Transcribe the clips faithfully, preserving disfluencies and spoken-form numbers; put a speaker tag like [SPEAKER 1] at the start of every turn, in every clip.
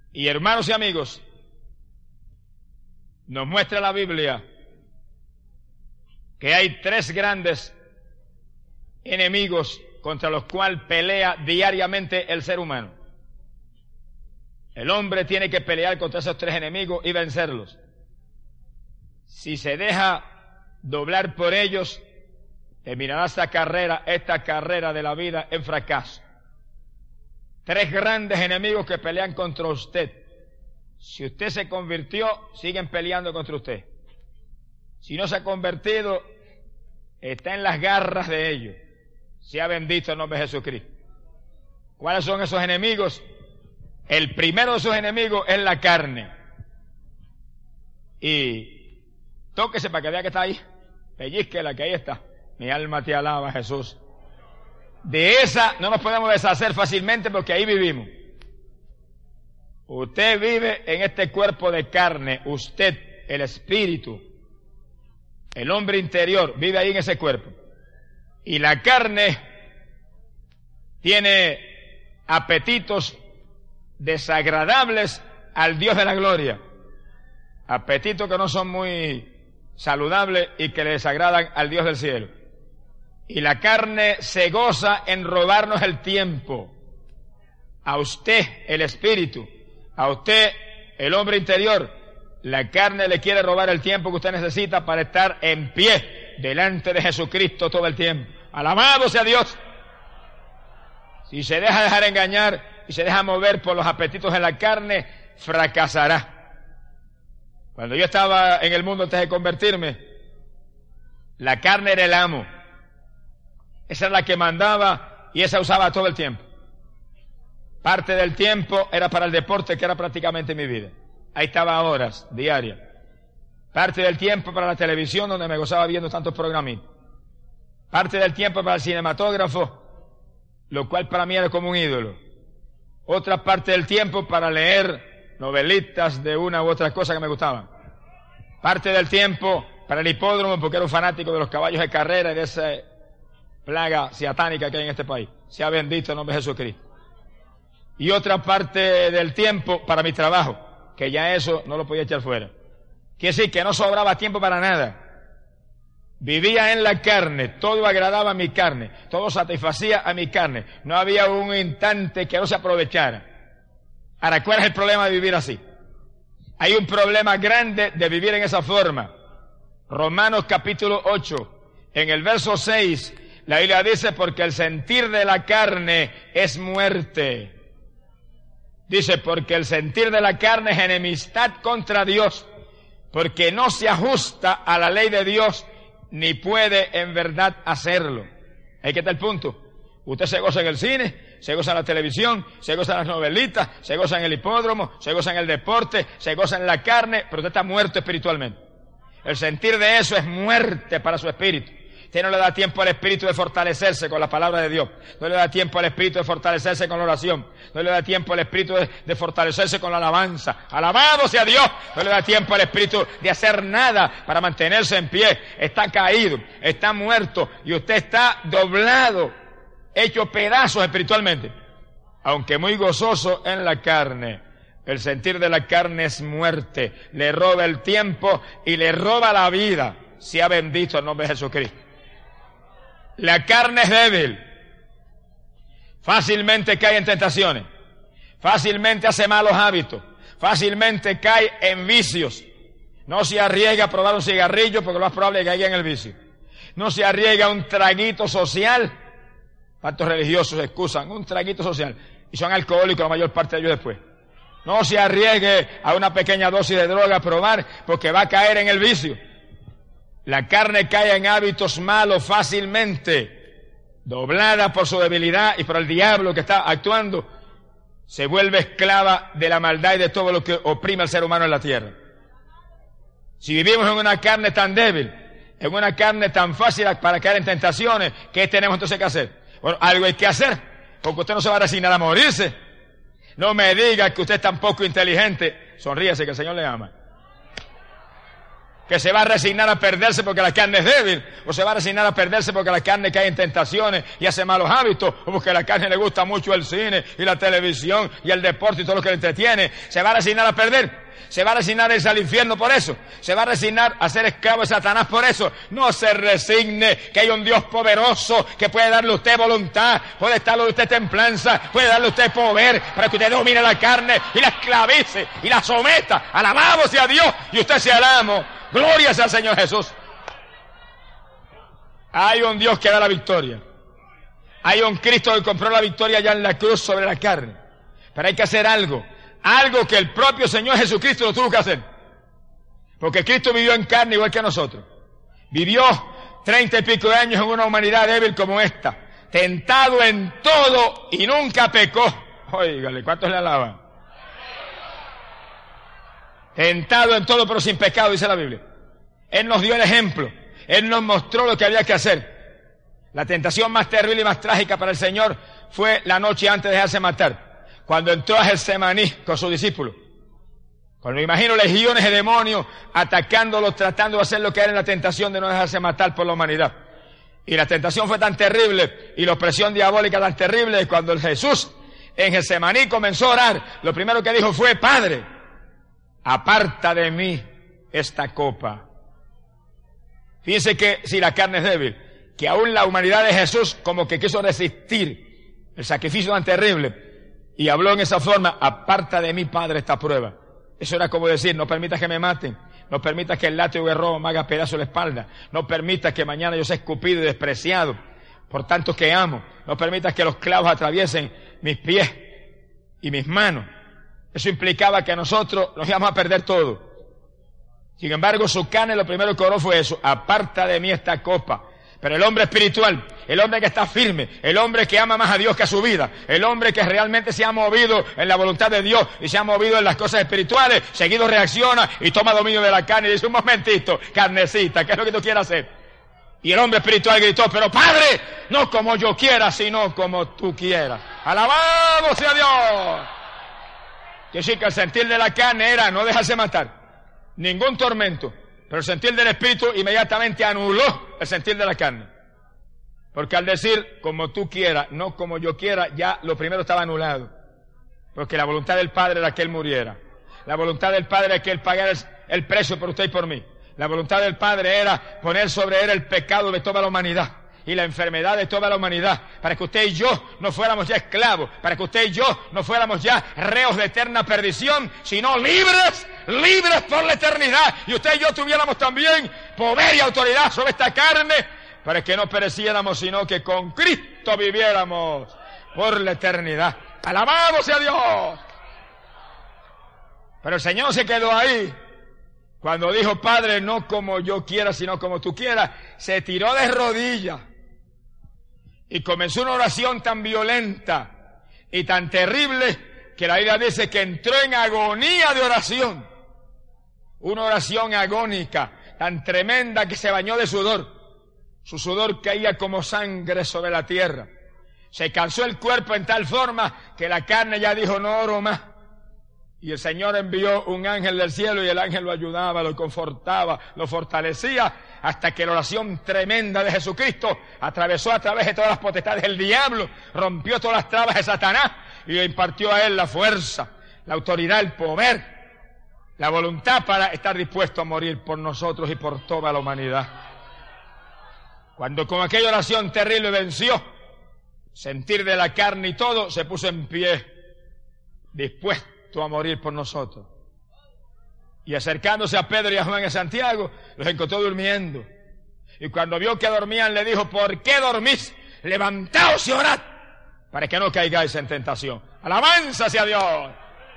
[SPEAKER 1] Y hermanos y amigos, nos muestra la Biblia que hay tres grandes enemigos contra los cuales pelea diariamente el ser humano. El hombre tiene que pelear contra esos tres enemigos y vencerlos. Si se deja doblar por ellos, terminará esta carrera, esta carrera de la vida en fracaso. Tres grandes enemigos que pelean contra usted. Si usted se convirtió, siguen peleando contra usted. Si no se ha convertido, está en las garras de ellos. Sea bendito el nombre de Jesucristo. ¿Cuáles son esos enemigos? El primero de esos enemigos es la carne. Y tóquese para que vea que está ahí. Pellizquela, que ahí está. Mi alma te alaba, Jesús. De esa no nos podemos deshacer fácilmente porque ahí vivimos. Usted vive en este cuerpo de carne. Usted, el espíritu, el hombre interior, vive ahí en ese cuerpo. Y la carne tiene apetitos desagradables al Dios de la gloria. Apetitos que no son muy saludables y que le desagradan al Dios del cielo. Y la carne se goza en robarnos el tiempo. A usted, el espíritu, a usted, el hombre interior, la carne le quiere robar el tiempo que usted necesita para estar en pie delante de Jesucristo todo el tiempo. Alabado sea Dios. Si se deja dejar engañar y se deja mover por los apetitos de la carne, fracasará. Cuando yo estaba en el mundo antes de convertirme, la carne era el amo. Esa era la que mandaba y esa usaba todo el tiempo. Parte del tiempo era para el deporte, que era prácticamente mi vida. Ahí estaba horas diarias. Parte del tiempo para la televisión, donde me gozaba viendo tantos programitas. Parte del tiempo para el cinematógrafo, lo cual para mí era como un ídolo. Otra parte del tiempo para leer novelitas de una u otra cosa que me gustaban. Parte del tiempo para el hipódromo, porque era un fanático de los caballos de carrera y de esa plaga satánica que hay en este país. Sea bendito el nombre de Jesucristo. Y otra parte del tiempo para mi trabajo, que ya eso no lo podía echar fuera. Quiere decir que no sobraba tiempo para nada. Vivía en la carne, todo agradaba a mi carne, todo satisfacía a mi carne. No había un instante que no se aprovechara. Ahora, ¿cuál es el problema de vivir así? Hay un problema grande de vivir en esa forma. Romanos capítulo ocho, en el verso seis, la Biblia dice, porque el sentir de la carne es muerte. Dice, porque el sentir de la carne es enemistad contra Dios, porque no se ajusta a la ley de Dios, ni puede en verdad hacerlo. Ahí que está el punto. Usted se goza en el cine, se goza en la televisión, se goza en las novelitas, se goza en el hipódromo, se goza en el deporte, se goza en la carne, pero usted está muerto espiritualmente. El sentir de eso es muerte para su espíritu. Usted no le da tiempo al espíritu de fortalecerse con la palabra de Dios. No le da tiempo al espíritu de fortalecerse con la oración. No le da tiempo al espíritu de, de fortalecerse con la alabanza. Alabado sea Dios. No le da tiempo al espíritu de hacer nada para mantenerse en pie. Está caído, está muerto y usted está doblado, hecho pedazos espiritualmente. Aunque muy gozoso en la carne. El sentir de la carne es muerte. Le roba el tiempo y le roba la vida. Sea bendito el nombre de Jesucristo. La carne es débil, fácilmente cae en tentaciones, fácilmente hace malos hábitos, fácilmente cae en vicios. No se arriesga a probar un cigarrillo porque lo más probable es que caiga en el vicio. No se arriesga a un traguito social. ¿Cuántos religiosos excusan un traguito social? Y son alcohólicos la mayor parte de ellos después. No se arriesgue a una pequeña dosis de droga a probar porque va a caer en el vicio. La carne cae en hábitos malos fácilmente, doblada por su debilidad y por el diablo que está actuando, se vuelve esclava de la maldad y de todo lo que oprime al ser humano en la tierra. Si vivimos en una carne tan débil, en una carne tan fácil para caer en tentaciones, ¿qué tenemos entonces que hacer? Bueno, algo hay que hacer, porque usted no se va a resignar a morirse. No me diga que usted es tan poco inteligente. Sonríase que el Señor le ama. que se va a resignar a perderse porque la carne es débil, o se va a resignar a perderse porque la carne cae en tentaciones y hace malos hábitos, o porque a la carne le gusta mucho el cine y la televisión y el deporte y todo lo que le entretiene. Se va a resignar a perder, se va a resignar a irse al infierno por eso, se va a resignar a ser esclavo de Satanás por eso. No se resigne, que hay un Dios poderoso que puede darle a usted voluntad, puede darle a usted templanza, puede darle a usted poder para que usted domine la carne y la esclavice y la someta. Alabado sea Dios y usted sea el amo. Gloria sea al Señor Jesús. Hay un Dios que da la victoria. Hay un Cristo que compró la victoria ya en la cruz sobre la carne. Pero hay que hacer algo. Algo que el propio Señor Jesucristo lo tuvo que hacer. Porque Cristo vivió en carne igual que nosotros. Vivió treinta y pico de años en una humanidad débil como esta. Tentado en todo y nunca pecó. Óigale, ¿cuántos le alaban? Tentado en todo pero sin pecado, dice la Biblia. Él nos dio el ejemplo. Él nos mostró lo que había que hacer. La tentación más terrible y más trágica para el Señor fue la noche antes de dejarse matar, cuando entró a Getsemaní con sus discípulos. Cuando me imagino legiones de demonios atacándolos, tratando de hacer lo que era en la tentación de no dejarse matar por la humanidad. Y la tentación fue tan terrible y la opresión diabólica tan terrible, cuando el Jesús en Getsemaní comenzó a orar, lo primero que dijo fue: Padre, aparta de mí esta copa. Fíjense que si la carne es débil, que aún la humanidad de Jesús como que quiso resistir el sacrificio tan terrible y habló en esa forma: aparta de mí, Padre, esta prueba. Eso era como decir: no permitas que me maten, no permitas que el látigo de robo me haga pedazo de la espalda, no permitas que mañana yo sea escupido y despreciado por tantos que amo, no permitas que los clavos atraviesen mis pies y mis manos. Eso implicaba que nosotros nos íbamos a perder todo. Sin embargo, su carne lo primero que oró fue eso: aparta de mí esta copa. Pero el hombre espiritual, el hombre que está firme, el hombre que ama más a Dios que a su vida, el hombre que realmente se ha movido en la voluntad de Dios y se ha movido en las cosas espirituales, seguido reacciona y toma dominio de la carne y dice: un momentito, carnecita, ¿qué es lo que tú quieres hacer? Y el hombre espiritual gritó: pero Padre, no como yo quiera, sino como tú quieras. ¡Alabado sea Dios! Que sí, que el sentir de la carne era no dejarse matar, ningún tormento. Pero el sentir del Espíritu inmediatamente anuló el sentir de la carne. Porque al decir como tú quieras, no como yo quiera, ya lo primero estaba anulado. Porque la voluntad del Padre era que Él muriera. La voluntad del Padre era que Él pagara el precio por usted y por mí. La voluntad del Padre era poner sobre Él el pecado de toda la humanidad y la enfermedad de toda la humanidad, para que usted y yo no fuéramos ya esclavos, para que usted y yo no fuéramos ya reos de eterna perdición, sino libres, libres por la eternidad. Y usted y yo tuviéramos también poder y autoridad sobre esta carne, para que no pereciéramos, sino que con Cristo viviéramos por la eternidad. ¡Alabado sea Dios! Pero el Señor se quedó ahí. Cuando dijo: Padre, no como yo quiera, sino como tú quieras, se tiró de rodillas y comenzó una oración tan violenta y tan terrible que la Biblia dice que entró en agonía de oración. Una oración agónica tan tremenda que se bañó de sudor. Su sudor caía como sangre sobre la tierra. Se cansó el cuerpo en tal forma que la carne ya dijo: no oro más. Y el Señor envió un ángel del cielo y el ángel lo ayudaba, lo confortaba, lo fortalecía, hasta que la oración tremenda de Jesucristo atravesó a través de todas las potestades del diablo, rompió todas las trabas de Satanás y le impartió a él la fuerza, la autoridad, el poder, la voluntad para estar dispuesto a morir por nosotros y por toda la humanidad. Cuando con aquella oración terrible venció, sentir de la carne y todo, se puso en pie, dispuesto a morir por nosotros. Y acercándose a Pedro y a Juan y a Santiago, los encontró durmiendo. Y cuando vio que dormían, le dijo: ¿por qué dormís? Levantaos y orad, para que no caigáis en tentación. ¡Alabanza sea Dios!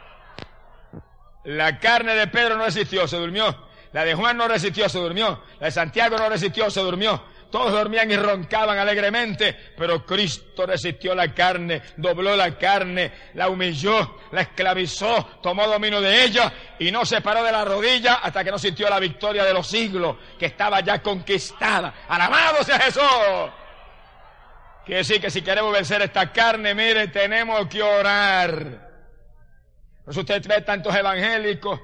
[SPEAKER 1] La carne de Pedro no resistió, se durmió. La de Juan no resistió, se durmió. La de Santiago no resistió, se durmió. Todos dormían y roncaban alegremente, pero Cristo resistió la carne, dobló la carne, la humilló, la esclavizó, tomó dominio de ella y no se paró de la rodilla hasta que no sintió la victoria de los siglos, que estaba ya conquistada. ¡Alabado sea Jesús! Quiere decir que si queremos vencer esta carne, mire, tenemos que orar. Por eso usted ve tantos evangélicos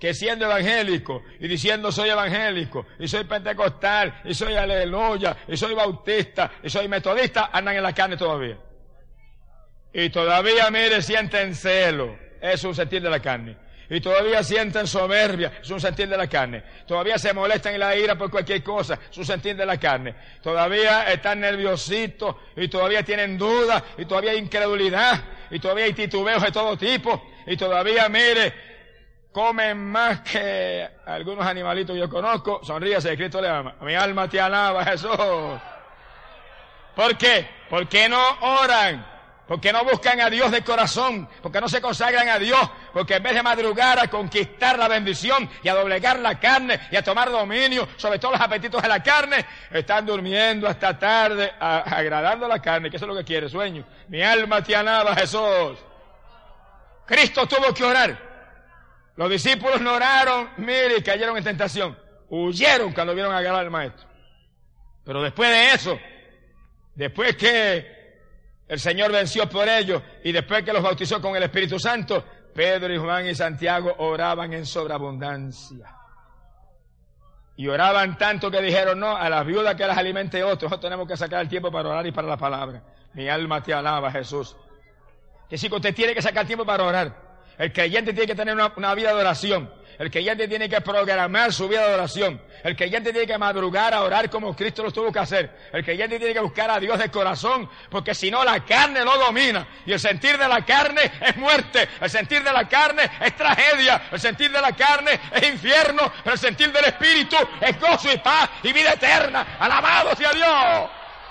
[SPEAKER 1] que siendo evangélico y diciendo soy evangélico y soy pentecostal y soy aleluya y soy bautista y soy metodista, andan en la carne todavía. Y todavía, mire, sienten celo, es un sentir de la carne. Y todavía sienten soberbia, es un sentir de la carne. Todavía se molestan en la ira por cualquier cosa, es un sentir de la carne. Todavía están nerviositos y todavía tienen dudas y todavía hay incredulidad y todavía hay titubeos de todo tipo y todavía, mire, comen más que algunos animalitos que yo conozco. Sonríase, Cristo le ama. Mi alma te alaba, Jesús. ¿Por qué? ¿Por qué no oran? Porque no buscan a Dios de corazón, porque no se consagran a Dios, porque en vez de madrugar a conquistar la bendición y a doblegar la carne y a tomar dominio sobre todos los apetitos de la carne, están durmiendo hasta tarde, a, agradando la carne, que eso es lo que quiere, sueño. Mi alma te alaba, Jesús. Cristo tuvo que orar. Los discípulos no oraron, mire, y cayeron en tentación. Huyeron cuando vieron agarrar al maestro. Pero después de eso, después que el Señor venció por ellos y después que los bautizó con el Espíritu Santo, Pedro y Juan y Santiago oraban en sobreabundancia. Y oraban tanto que dijeron, no, a las viudas que las alimente otros, nosotros tenemos que sacar el tiempo para orar y para la palabra. Mi alma te alaba, Jesús. Que sí que usted tiene que sacar tiempo para orar. El creyente tiene que tener una, una vida de oración. El creyente tiene que programar su vida de oración. El creyente tiene que madrugar a orar como Cristo lo tuvo que hacer. El creyente tiene que buscar a Dios de corazón, porque si no la carne lo domina. Y el sentir de la carne es muerte. El sentir de la carne es tragedia. El sentir de la carne es infierno. Pero el sentir del Espíritu es gozo y paz y vida eterna. ¡Alabado sea Dios!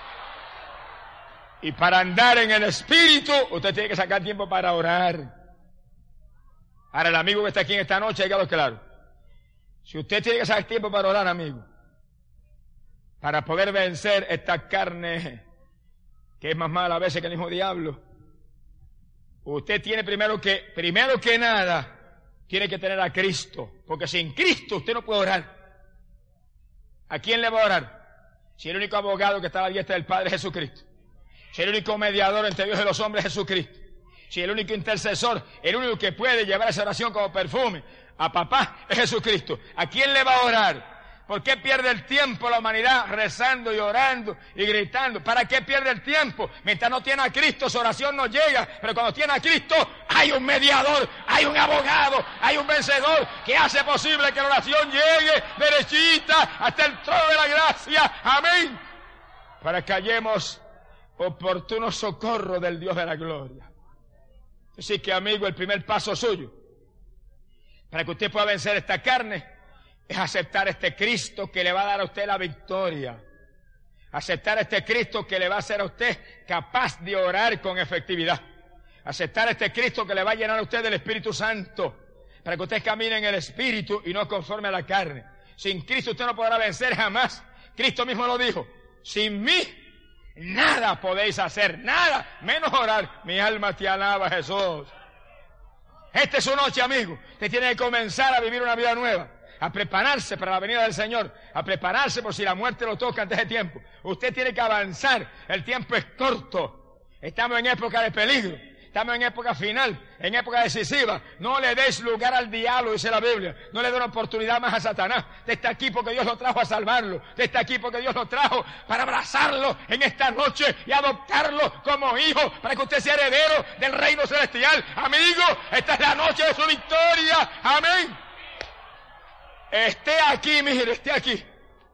[SPEAKER 1] Y para andar en el Espíritu, usted tiene que sacar tiempo para orar. Ahora, el amigo que está aquí en esta noche, hágalo claro. Si usted tiene que sacar tiempo para orar, amigo, para poder vencer esta carne que es más mala a veces que el mismo diablo, usted tiene primero que, primero que nada, tiene que tener a Cristo, porque sin Cristo usted no puede orar. ¿A quién le va a orar? Si el único abogado que está a la diestra del Padre es Jesucristo. Si el único mediador entre Dios y los hombres es Jesucristo. Si el único intercesor, el único que puede llevar esa oración como perfume a papá es Jesucristo. ¿A quién le va a orar? ¿Por qué pierde el tiempo la humanidad rezando y orando y gritando? ¿Para qué pierde el tiempo? Mientras no tiene a Cristo, su oración no llega. Pero cuando tiene a Cristo, hay un mediador, hay un abogado, hay un vencedor que hace posible que la oración llegue derechita hasta el trono de la gracia. Amén. Para que hallemos oportuno socorro del Dios de la gloria. Así que, amigo, el primer paso suyo para que usted pueda vencer esta carne es aceptar este Cristo que le va a dar a usted la victoria. Aceptar este Cristo que le va a hacer a usted capaz de orar con efectividad. Aceptar este Cristo que le va a llenar a usted del Espíritu Santo para que usted camine en el Espíritu y no conforme a la carne. Sin Cristo usted no podrá vencer jamás. Cristo mismo lo dijo. Sin mí nada podéis hacer, nada, menos orar. Mi alma te alaba, Jesús. Esta es su noche, amigo. Usted tiene que comenzar a vivir una vida nueva, a prepararse para la venida del Señor, a prepararse por si la muerte lo toca antes de tiempo. Usted tiene que avanzar, el tiempo es corto. Estamos en época de peligro, estamos en época final, en época decisiva. No le des lugar al diablo, dice la Biblia. No le dé una oportunidad más a Satanás. Usted está aquí porque Dios lo trajo a salvarlo. Usted está aquí porque Dios lo trajo para abrazarlo en esta noche y adoptarlo como hijo, para que usted sea heredero del reino celestial. Amigo, esta es la noche de su victoria. Amén. Esté aquí, mire, esté aquí.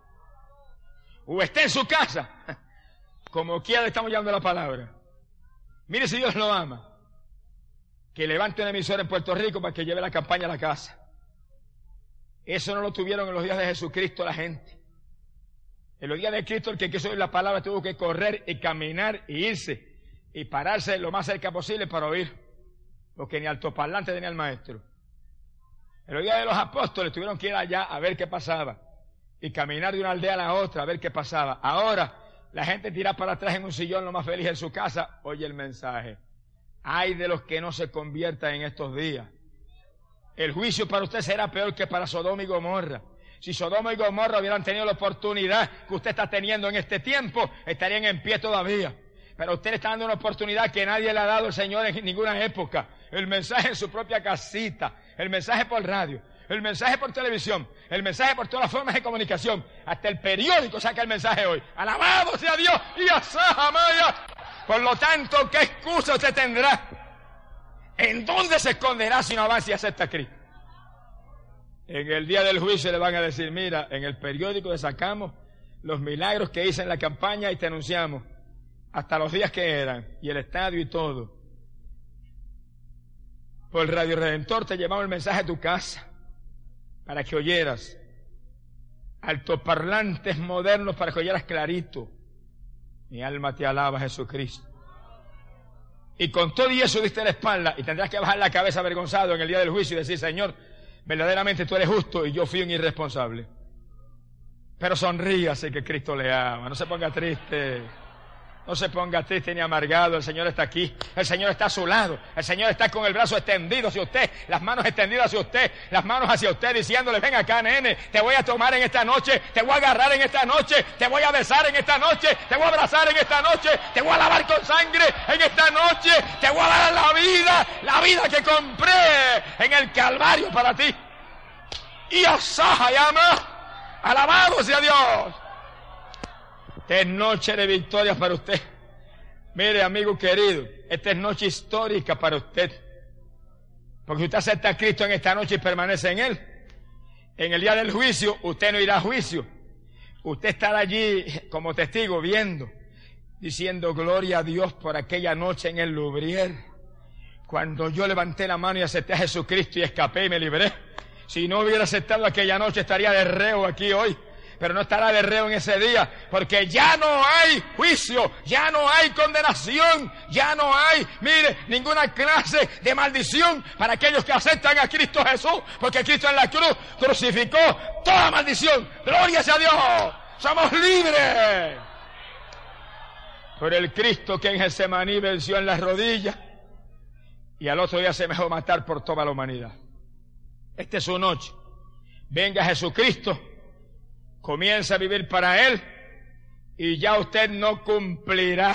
[SPEAKER 1] O esté en su casa. Como quiera le estamos llevando la palabra. Mire si Dios lo ama. Que levante una emisora en Puerto Rico para que lleve la campaña a la casa. Eso no lo tuvieron en los días de Jesucristo la gente. En los días de Cristo el que quiso oír la palabra tuvo que correr y caminar y irse y pararse lo más cerca posible para oír. Porque ni altoparlante tenía el maestro. En los días de los apóstoles tuvieron que ir allá a ver qué pasaba y caminar de una aldea a la otra a ver qué pasaba. Ahora la gente tira para atrás en un sillón lo más feliz en su casa. Oye el mensaje. Ay de los que no se conviertan en estos días. El juicio para usted será peor que para Sodoma y Gomorra. Si Sodoma y Gomorra hubieran tenido la oportunidad que usted está teniendo en este tiempo, estarían en pie todavía. Pero usted le está dando una oportunidad que nadie le ha dado el Señor en ninguna época. El mensaje en su propia casita, el mensaje por radio. el mensaje por televisión, el mensaje por todas las formas de comunicación, hasta el periódico saca el mensaje hoy. Alabado sea Dios y asaja Maya. Por lo tanto, ¿qué excusa usted tendrá? ¿En dónde se esconderá si no avanza y acepta a Cristo? En el día del juicio le van a decir, mira, en el periódico le sacamos los milagros que hice en la campaña y te anunciamos, hasta los días que eran, y el estadio y todo. Por Radio Redentor te llevamos el mensaje a tu casa, para que oyeras. Altoparlantes modernos para que oyeras clarito. Mi alma te alaba, Jesucristo. Y con todo y eso diste la espalda, y tendrás que bajar la cabeza avergonzado en el día del juicio y decir, Señor, verdaderamente tú eres justo y yo fui un irresponsable. Pero sonríase que Cristo le ama, no se ponga triste. No se ponga triste ni amargado, el Señor está aquí, el Señor está a su lado, el Señor está con el brazo extendido hacia usted, las manos extendidas hacia usted, las manos hacia usted diciéndole, ven acá nene, te voy a tomar en esta noche, te voy a agarrar en esta noche, te voy a besar en esta noche, te voy a abrazar en esta noche, te voy a lavar con sangre en esta noche, te voy a dar la vida, la vida que compré en el Calvario para ti. Y asaja llama, alabado sea Dios. Esta es noche de victoria para usted. Mire, amigo querido, esta es noche histórica para usted. Porque usted acepta a Cristo en esta noche y permanece en Él. En el día del juicio, usted no irá a juicio. Usted estará allí como testigo viendo, diciendo gloria a Dios por aquella noche en el Lubrier. Cuando yo levanté la mano y acepté a Jesucristo y escapé y me libré. Si no hubiera aceptado aquella noche, estaría de reo aquí hoy. Pero no estará de reo en ese día, porque ya no hay juicio, ya no hay condenación, ya no hay, mire, ninguna clase de maldición para aquellos que aceptan a Cristo Jesús, porque Cristo en la cruz crucificó toda maldición. Gloria sea a Dios, somos libres. Por el Cristo que en Getsemaní venció en las rodillas y al otro día se me dejó matar por toda la humanidad. Esta es su noche. Venga Jesucristo. Comienza a vivir para Él y ya usted no cumplirá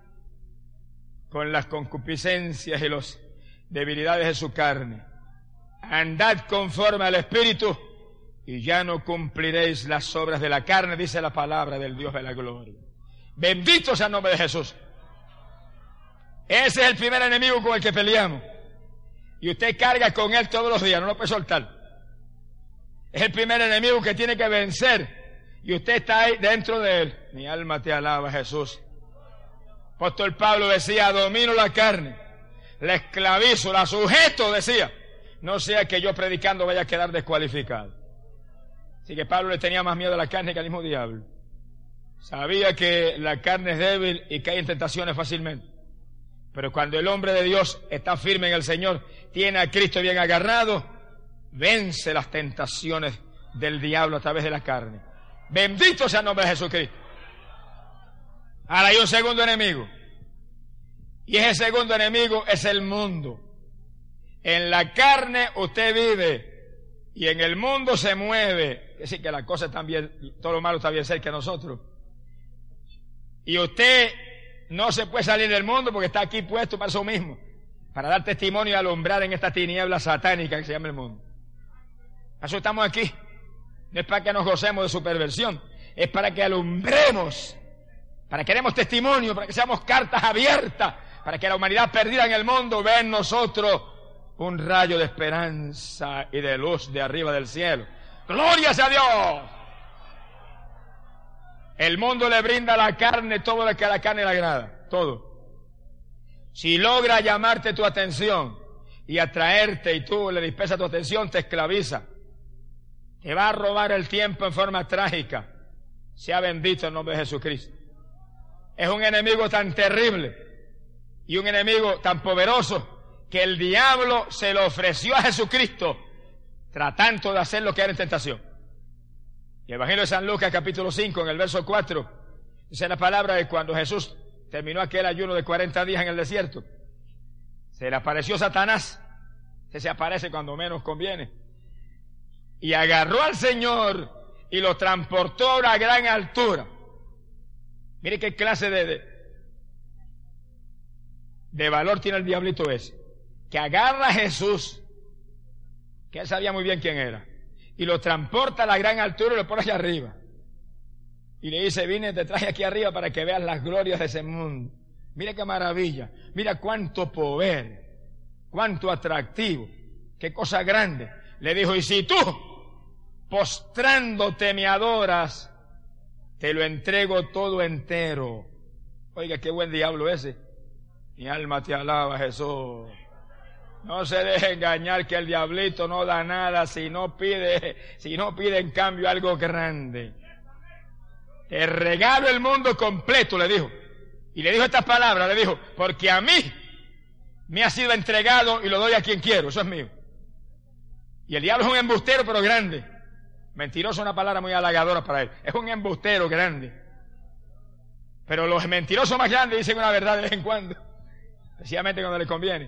[SPEAKER 1] con las concupiscencias y las debilidades de su carne. Andad conforme al Espíritu y ya no cumpliréis las obras de la carne, dice la palabra del Dios de la gloria. Bendito sea el nombre de Jesús. Ese es el primer enemigo con el que peleamos. Y usted carga con él todos los días, no lo puede soltar. Es el primer enemigo que tiene que vencer. Y usted está ahí dentro de él. Mi alma te alaba, Jesús. Apóstol Pablo decía, domino la carne, la esclavizo, la sujeto, decía. No sea que yo predicando vaya a quedar descualificado. Así que Pablo le tenía más miedo a la carne que al mismo diablo. Sabía que la carne es débil y cae en tentaciones fácilmente. Pero cuando el hombre de Dios está firme en el Señor, tiene a Cristo bien agarrado, vence las tentaciones del diablo a través de la carne. Bendito sea el nombre de Jesucristo. Ahora hay un segundo enemigo. Y ese segundo enemigo es el mundo. En la carne usted vive y en el mundo se mueve. Es decir, que la cosa está bien, todo lo malo está bien cerca de nosotros. Y usted no se puede salir del mundo porque está aquí puesto para eso mismo, para dar testimonio y alumbrar en esta tiniebla satánica que se llama el mundo. Para eso estamos aquí. No es para que nos gocemos de su perversión, es para que alumbremos, para que demos testimonio, para que seamos cartas abiertas, para que la humanidad perdida en el mundo vea en nosotros un rayo de esperanza y de luz de arriba del cielo. ¡Gloria sea a Dios! El mundo le brinda a la carne todo lo que a la carne le agrada, todo. Si logra llamarte tu atención y atraerte y tú le dispersas tu atención, te esclaviza. Te va a robar el tiempo en forma trágica. Sea bendito el nombre de Jesucristo. Es un enemigo tan terrible y un enemigo tan poderoso que el diablo se lo ofreció a Jesucristo tratando de hacer lo que era en tentación. Y el Evangelio de San Lucas capítulo cinco en el verso cuatro dice la palabra de cuando Jesús terminó aquel ayuno de cuarenta días en el desierto, se le apareció Satanás, que se aparece cuando menos conviene, y agarró al Señor y lo transportó a una gran altura. Mire qué clase de, de, de valor tiene el diablito ese, que agarra a Jesús, que él sabía muy bien quién era, y lo transporta a la gran altura y lo pone allá arriba. Y le dice, vine, te traje aquí arriba para que veas las glorias de ese mundo. Mira qué maravilla, mira cuánto poder, cuánto atractivo, qué cosa grande. Le dijo, y si tú, postrándote me adoras, te lo entrego todo entero. Oiga, qué buen diablo ese. Mi alma te alaba, Jesús. No se deje engañar que el diablito no da nada si no pide, si no pide en cambio algo grande. Te regalo el mundo completo, le dijo. Y le dijo estas palabras, le dijo, porque a mí me ha sido entregado y lo doy a quien quiero, eso es mío. Y el diablo es un embustero, pero grande. Mentiroso es una palabra muy halagadora para él. Es un embustero grande. Pero los mentirosos más grandes dicen una verdad de vez en cuando, especialmente cuando les conviene.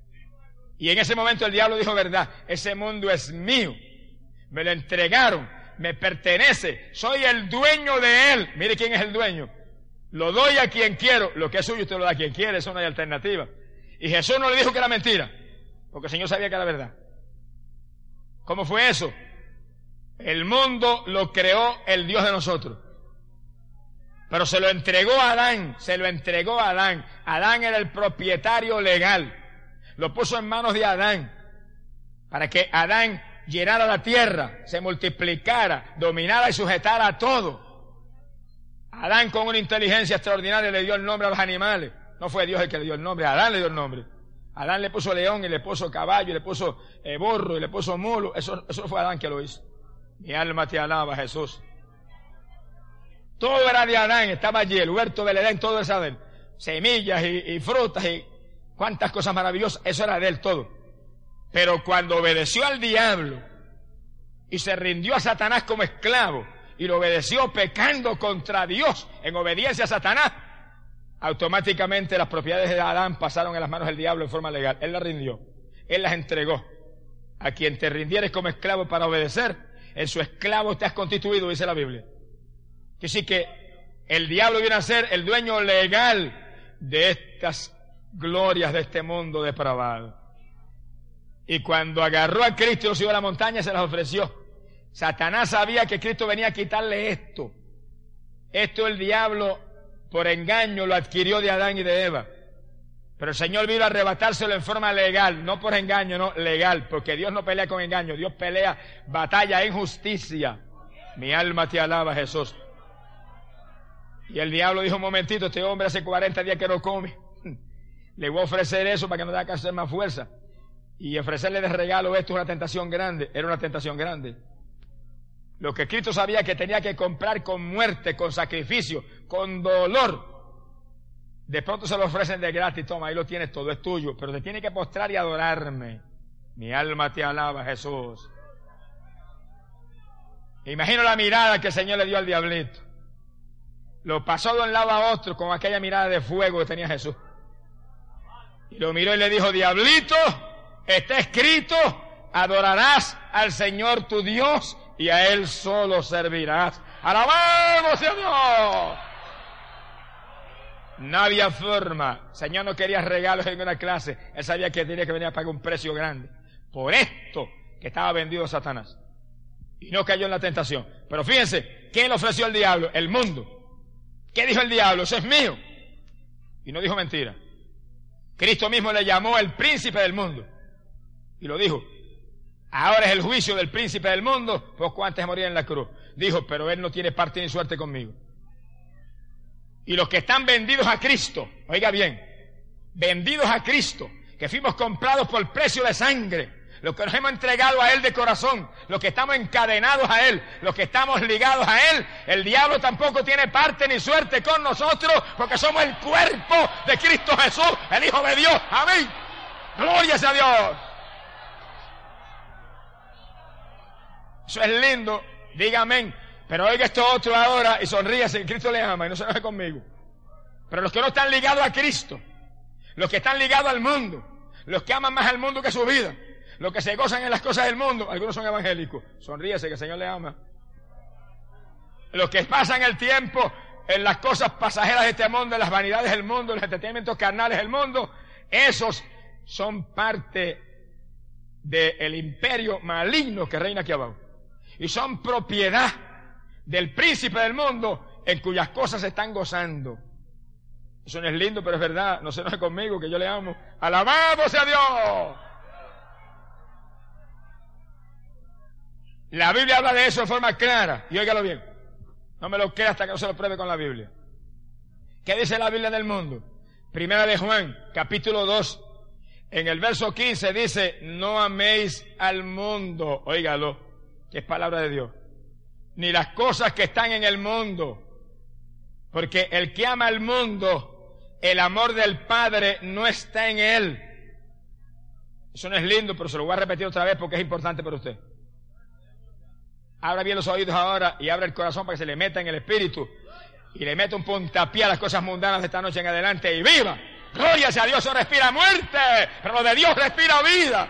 [SPEAKER 1] Y en ese momento el diablo dijo verdad, ese mundo es mío, me lo entregaron, me pertenece, soy el dueño de él. Mire quién es el dueño. Lo doy a quien quiero, lo que es suyo usted lo da a quien quiere, eso no hay alternativa. Y Jesús no le dijo que era mentira, porque el Señor sabía que era verdad. ¿Cómo fue eso? El mundo lo creó el Dios de nosotros, pero se lo entregó a Adán, se lo entregó a Adán. Adán era el propietario legal, lo puso en manos de Adán, para que Adán llenara la tierra, se multiplicara, dominara y sujetara a todo. Adán, con una inteligencia extraordinaria, le dio el nombre a los animales. No fue Dios el que le dio el nombre, Adán le dio el nombre. Adán le puso león y le puso caballo y le puso eh, burro y le puso mulo. Eso, eso fue Adán que lo hizo. Mi alma te alaba, Jesús. Todo era de Adán, estaba allí, el huerto del Edén, todo era de él. Semillas y, y frutas y cuántas cosas maravillosas, eso era de él todo. Pero cuando obedeció al diablo y se rindió a Satanás como esclavo y lo obedeció pecando contra Dios en obediencia a Satanás, automáticamente las propiedades de Adán pasaron en las manos del diablo en forma legal. Él las rindió, él las entregó. A quien te rindieres como esclavo para obedecer, en su esclavo te has constituido, dice la Biblia. Que sí que el diablo viene a ser el dueño legal de estas glorias de este mundo depravado. Y cuando agarró a Cristo y lo subió a la montaña, se las ofreció. Satanás sabía que Cristo venía a quitarle esto. Esto el diablo, por engaño, lo adquirió de Adán y de Eva. Pero el Señor vino a arrebatárselo en forma legal, no por engaño, no, legal, porque Dios no pelea con engaño, Dios pelea batalla en justicia. Mi alma te alaba, Jesús. Y el diablo dijo, un momentito, este hombre hace cuarenta días que no come. Le voy a ofrecer eso para que no tenga que hacer más fuerza. Y ofrecerle de regalo esto es una tentación grande, era una tentación grande. Lo que Cristo sabía que tenía que comprar con muerte, con sacrificio, con dolor. De pronto se lo ofrecen de gratis, toma, ahí lo tienes todo, es tuyo, pero te tiene que postrar y adorarme. Mi alma te alaba, Jesús. Imagino la mirada que el Señor le dio al diablito. Lo pasó de un lado a otro con aquella mirada de fuego que tenía Jesús. Y lo miró y le dijo, diablito, está escrito, adorarás al Señor tu Dios y a Él solo servirás. ¡Alabamos a Dios! No había forma. El Señor no quería regalos en una clase. Él sabía que tenía que venir a pagar un precio grande. Por esto que estaba vendido a Satanás. Y no cayó en la tentación. Pero fíjense, ¿qué le ofreció el diablo? El mundo. ¿Qué dijo el diablo? Eso es mío. Y no dijo mentira. Cristo mismo le llamó el príncipe del mundo. Y lo dijo. Ahora es el juicio del príncipe del mundo, poco antes de morir en la cruz. Dijo, pero él no tiene parte ni suerte conmigo. Y los que están vendidos a Cristo, oiga bien, vendidos a Cristo, que fuimos comprados por precio de sangre, los que nos hemos entregado a Él de corazón, los que estamos encadenados a Él, los que estamos ligados a Él, el diablo tampoco tiene parte ni suerte con nosotros, porque somos el cuerpo de Cristo Jesús, el Hijo de Dios. Amén. Gloria a Dios. Eso es lindo, diga amén. Pero oiga esto otro ahora y sonríase, Cristo le ama y no se enoje conmigo. Pero los que no están ligados a Cristo, los que están ligados al mundo, los que aman más al mundo que su vida, los que se gozan en las cosas del mundo, algunos son evangélicos, sonríese que el Señor le ama. Los que pasan el tiempo en las cosas pasajeras de este mundo, en las vanidades del mundo, en los entretenimientos carnales del mundo, esos son parte del imperio maligno que reina aquí abajo. y son propiedad del príncipe del mundo en cuyas cosas se están gozando. Eso no es lindo, pero es verdad. No se enoje conmigo, que yo le amo. ¡Alabado sea Dios! La Biblia habla de eso de forma clara. Y óigalo bien. No me lo crea hasta que no se lo pruebe con la Biblia. ¿Qué dice la Biblia del mundo? Primera de Juan, capítulo dos. En el verso quince dice, no améis al mundo. Óigalo, que es palabra de Dios. Ni las cosas que están en el mundo. Porque el que ama al mundo, el amor del Padre no está en él. Eso no es lindo, pero se lo voy a repetir otra vez porque es importante para usted. Abra bien los oídos ahora y abra el corazón para que se le meta en el espíritu y le meta un puntapié a las cosas mundanas de esta noche en adelante y viva. Gloria sea a Dios, eso respira muerte, pero lo de Dios respira vida.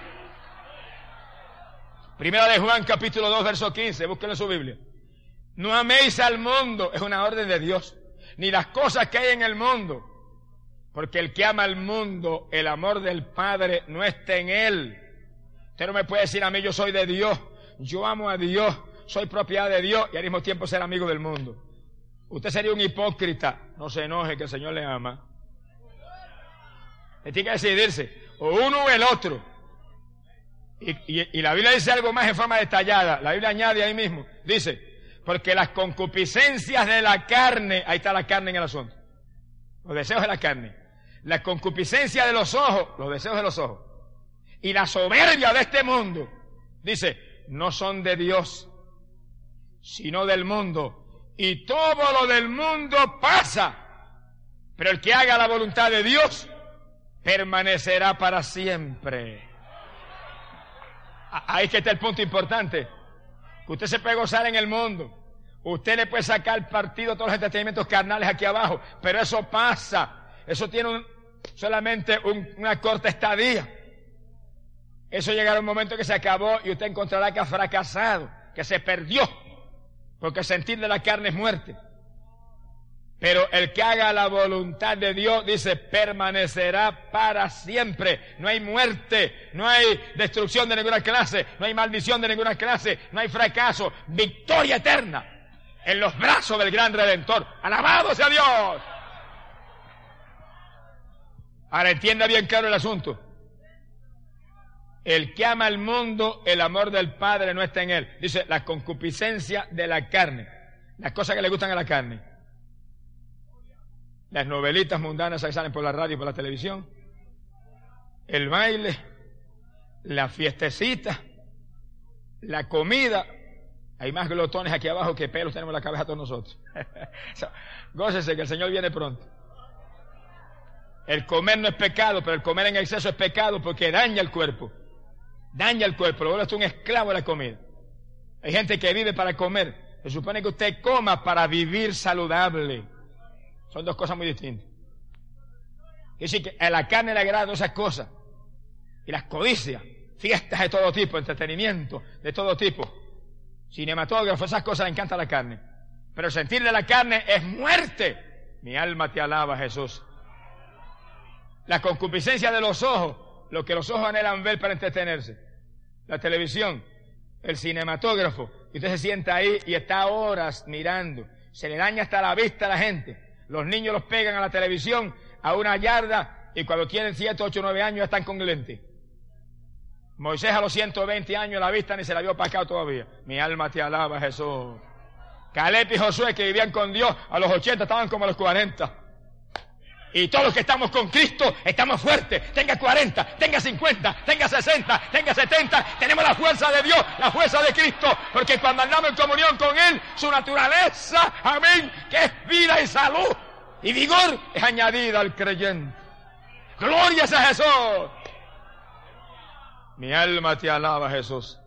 [SPEAKER 1] Primera de Juan, capítulo dos, verso quince, búsquenlo en su Biblia. No améis al mundo, es una orden de Dios, ni las cosas que hay en el mundo, porque el que ama al mundo, el amor del Padre no está en él. Usted no me puede decir a mí, yo soy de Dios, yo amo a Dios, soy propiedad de Dios y al mismo tiempo ser amigo del mundo. Usted sería un hipócrita. No se enoje, que el Señor le ama. Usted tiene que decidirse, o uno o el otro. Y, y, y la Biblia dice algo más en forma detallada. La Biblia añade ahí mismo, dice, porque las concupiscencias de la carne, ahí está la carne en el asunto, los deseos de la carne, la concupiscencia de los ojos, los deseos de los ojos, y la soberbia de este mundo, dice, no son de Dios, sino del mundo. Y todo lo del mundo pasa, pero el que haga la voluntad de Dios permanecerá para siempre. Ahí que está el punto importante. Que usted se puede gozar en el mundo. Usted le puede sacar partido a todos los entretenimientos carnales aquí abajo, pero eso pasa. Eso tiene un, solamente un, una corta estadía. Eso llegará un momento que se acabó y usted encontrará que ha fracasado, que se perdió. Porque sentir de la carne es muerte. Pero el que haga la voluntad de Dios, dice, permanecerá para siempre. No hay muerte, no hay destrucción de ninguna clase, no hay maldición de ninguna clase, no hay fracaso. Victoria eterna en los brazos del gran Redentor. ¡Alabado sea Dios! Ahora entienda bien claro el asunto. El que ama al mundo, el amor del Padre no está en él. Dice, la concupiscencia de la carne. Las cosas que le gustan a la carne. Las novelitas mundanas que salen por la radio y por la televisión. El baile. La fiestecita. La comida. Hay más glotones aquí abajo que pelos tenemos en la cabeza todos nosotros. Gócese que el Señor viene pronto. El comer no es pecado, pero el comer en exceso es pecado porque daña el cuerpo. Daña el cuerpo, lo vuelve un esclavo de la comida. Hay gente que vive para comer. Se supone que usted coma para vivir saludable. Son dos cosas muy distintas. Es decir, que a la carne le agradan esas cosas. Y las codicias, fiestas de todo tipo, entretenimiento de todo tipo, cinematógrafo, esas cosas le encanta a la carne. Pero sentir de la carne es muerte. Mi alma te alaba, Jesús. La concupiscencia de los ojos, lo que los ojos anhelan ver para entretenerse. La televisión, el cinematógrafo, y usted se sienta ahí y está horas mirando. Se le daña hasta la vista a la gente. Los niños los pegan a la televisión a una yarda y cuando tienen siete, ocho, nueve años ya están con lente. Moisés a los ciento veinte años la vista ni se la vio opacado todavía. Mi alma te alaba, Jesús. Caleb y Josué, que vivían con Dios, a los ochenta estaban como a los cuarenta. Y todos los que estamos con Cristo estamos fuertes. Tenga cuarenta, tenga cincuenta, tenga sesenta, tenga setenta. Tenemos la fuerza de Dios, la fuerza de Cristo. Porque cuando andamos en comunión con Él, su naturaleza, amén, que es vida y salud y vigor, es añadida al creyente. Gloria a Jesús. Mi alma te alaba, Jesús.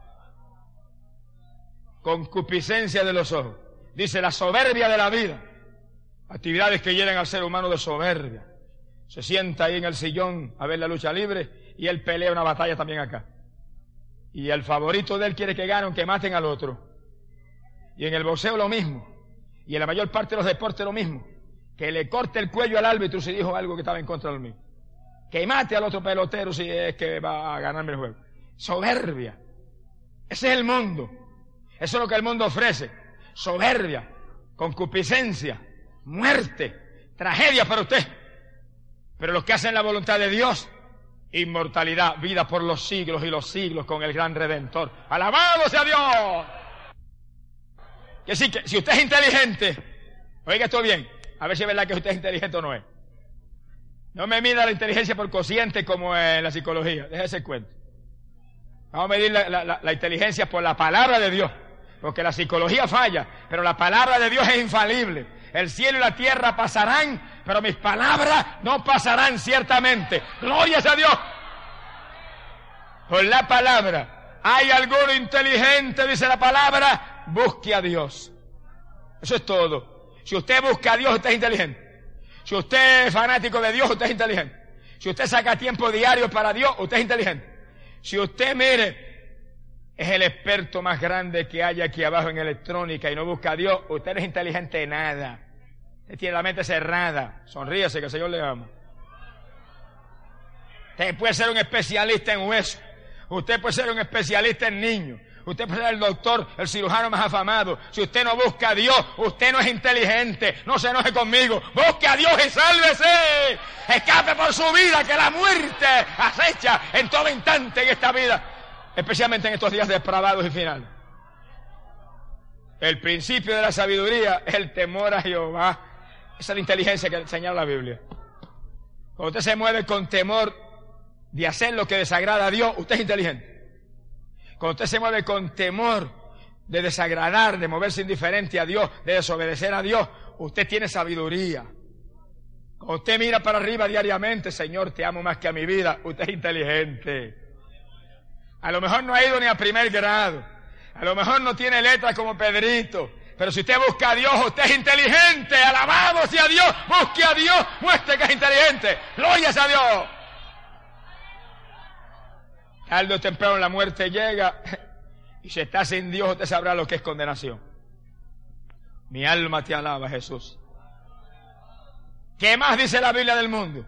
[SPEAKER 1] Concupiscencia de los ojos. Dice la soberbia de la vida. Actividades que llenan al ser humano de soberbia. Se sienta ahí en el sillón a ver la lucha libre y él pelea una batalla también acá. Y el favorito de él quiere que ganen, que maten al otro. Y en el boxeo lo mismo. Y en la mayor parte de los deportes lo mismo. Que le corte el cuello al árbitro si dijo algo que estaba en contra del mío. Que mate al otro pelotero si es que va a ganarme el juego. Soberbia. Ese es el mundo. Eso es lo que el mundo ofrece. Soberbia, concupiscencia, muerte, tragedia para usted. Pero los que hacen la voluntad de Dios, inmortalidad, vida por los siglos y los siglos con el gran Redentor. ¡Alabado sea Dios! Que sí, que si usted es inteligente, oiga esto bien, a ver si es verdad que usted es inteligente o no es. No me mida la inteligencia por cociente como en la psicología, déjese el cuento. Vamos a medir la, la, la inteligencia por la palabra de Dios, porque la psicología falla, pero la palabra de Dios es infalible. El cielo y la tierra pasarán, pero mis palabras no pasarán ciertamente. ¡Gloria a Dios! Por la palabra. ¿Hay alguno inteligente? Dice la palabra. Busque a Dios. Eso es todo. Si usted busca a Dios, usted es inteligente. Si usted es fanático de Dios, usted es inteligente. Si usted saca tiempo diario para Dios, usted es inteligente. Si usted, mire, es el experto más grande que hay aquí abajo en electrónica y no busca a Dios, usted no es inteligente de nada. Usted tiene la mente cerrada. Sonríase, que el Señor le ama. Usted puede ser un especialista en huesos. Usted puede ser un especialista en niños. Usted puede ser el doctor, el cirujano más afamado. Si usted no busca a Dios, usted no es inteligente. No se enoje conmigo. Busque a Dios y sálvese. Escape por su vida, que la muerte acecha en todo instante en esta vida. Especialmente en estos días depravados y finales. El principio de la sabiduría es el temor a Jehová. Esa es la inteligencia que enseña la Biblia. Cuando usted se mueve con temor de hacer lo que desagrada a Dios, usted es inteligente. Cuando usted se mueve con temor de desagradar, de moverse indiferente a Dios, de desobedecer a Dios, usted tiene sabiduría. Cuando usted mira para arriba diariamente, Señor, te amo más que a mi vida, usted es inteligente. A lo mejor no ha ido ni a primer grado, a lo mejor no tiene letras como Pedrito, pero si usted busca a Dios, usted es inteligente. Alabado sea Dios, busque a Dios, muestre que es inteligente. Gloria a Dios. Tarde o temprano la muerte llega y si está sin Dios usted sabrá lo que es condenación. Mi alma te alaba, Jesús. ¿Qué más dice la Biblia del mundo?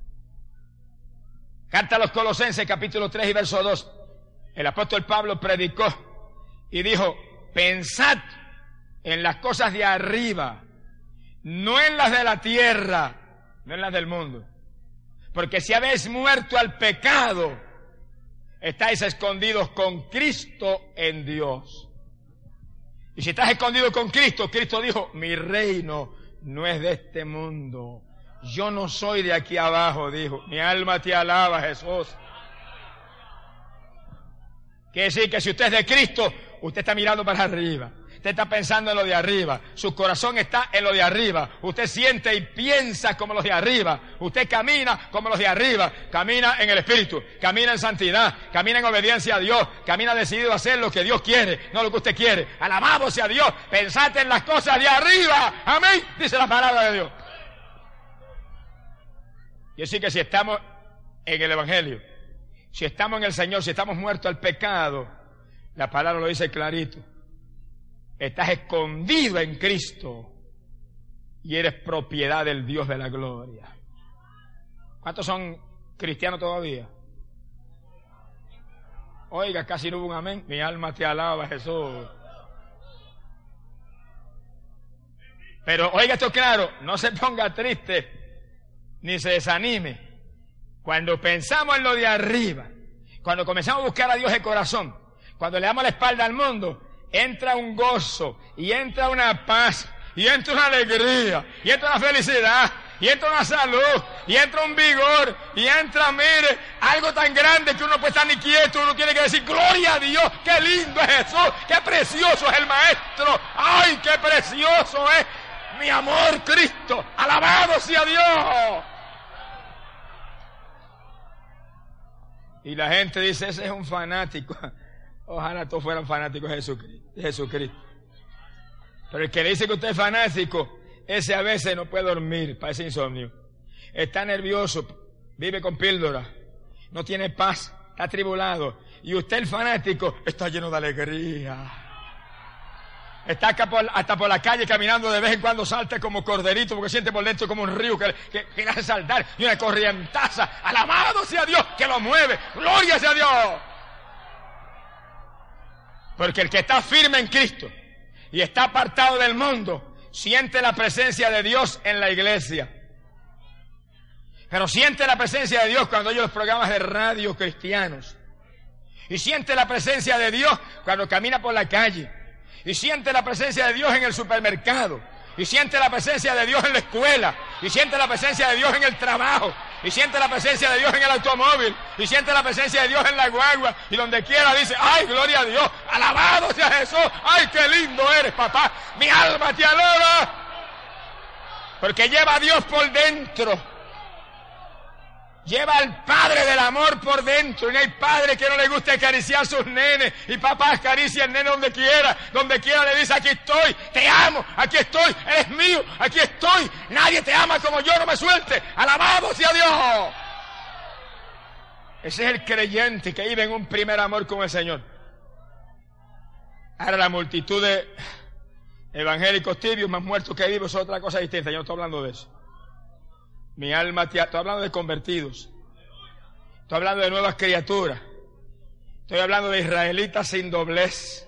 [SPEAKER 1] Carta a los Colosenses, capítulo tres y verso dos. El apóstol Pablo predicó y dijo: pensad en las cosas de arriba, no en las de la tierra, no en las del mundo. Porque si habéis muerto al pecado, estáis escondidos con Cristo en Dios. Y si estás escondido con Cristo, Cristo dijo: mi reino no es de este mundo. Yo no soy de aquí abajo, dijo. Mi alma te alaba, Jesús. Quiere decir que si usted es de Cristo, usted está mirando para arriba. Usted está pensando en lo de arriba. Su corazón está en lo de arriba. Usted siente y piensa como los de arriba. Usted camina como los de arriba. Camina en el Espíritu. Camina en santidad. Camina en obediencia a Dios. Camina decidido a hacer lo que Dios quiere, no lo que usted quiere. Alabado sea Dios. Pensad en las cosas de arriba. Amén. Dice la palabra de Dios. Y así que si estamos en el Evangelio, si estamos en el Señor, si estamos muertos al pecado, la palabra lo dice clarito. Estás escondido en Cristo y eres propiedad del Dios de la gloria. ¿Cuántos son cristianos todavía? Oiga, casi no hubo un amén. Mi alma te alaba, Jesús. Pero oiga esto claro, no se ponga triste ni se desanime. Cuando pensamos en lo de arriba, cuando comenzamos a buscar a Dios de corazón, cuando le damos la espalda al mundo, entra un gozo, y entra una paz, y entra una alegría, y entra una felicidad, y entra una salud, y entra un vigor, y entra, mire, algo tan grande que uno no puede estar ni quieto, uno tiene que decir: gloria a Dios, qué lindo es Jesús, qué precioso es el Maestro, ay, qué precioso es mi amor Cristo, alabado sea Dios. Y la gente dice: ese es un fanático. Ojalá todos fueran fanáticos de Jesucristo, de Jesucristo. Pero el que le dice que usted es fanático, ese a veces no puede dormir, parece insomnio. Está nervioso, vive con píldora, no tiene paz, está atribulado. Y usted, el fanático, está lleno de alegría. Está acá por, hasta por la calle caminando, de vez en cuando salta como corderito, porque siente por dentro como un río que, que, que hace saltar, y una corrientaza. Alabado sea Dios, que lo mueve. Gloria sea Dios. Porque el que está firme en Cristo y está apartado del mundo, siente la presencia de Dios en la iglesia. Pero siente la presencia de Dios cuando oye los programas de radio cristianos. Y siente la presencia de Dios cuando camina por la calle. Y siente la presencia de Dios en el supermercado. Y siente la presencia de Dios en la escuela. Y siente la presencia de Dios en el trabajo. Y siente la presencia de Dios en el automóvil. Y siente la presencia de Dios en la guagua. Y donde quiera dice, ¡ay, gloria a Dios! ¡Alabado sea Jesús! ¡Ay, qué lindo eres, papá! ¡Mi alma te alaba! Porque lleva a Dios por dentro. Lleva al Padre del amor por dentro. Y no hay padre que no le guste acariciar a sus nenes. Y papá acaricia al nene donde quiera. Donde quiera le dice, aquí estoy, te amo, aquí estoy, eres mío, aquí estoy. Nadie te ama como yo, no me suelte. Alabado sea Dios. Ese es el creyente que vive en un primer amor con el Señor. Ahora la multitud de evangélicos tibios más muertos que vivos es otra cosa distinta. Yo no estoy hablando de eso. Mi alma te... Estoy hablando de convertidos. Estoy hablando de nuevas criaturas. Estoy hablando de israelitas sin doblez.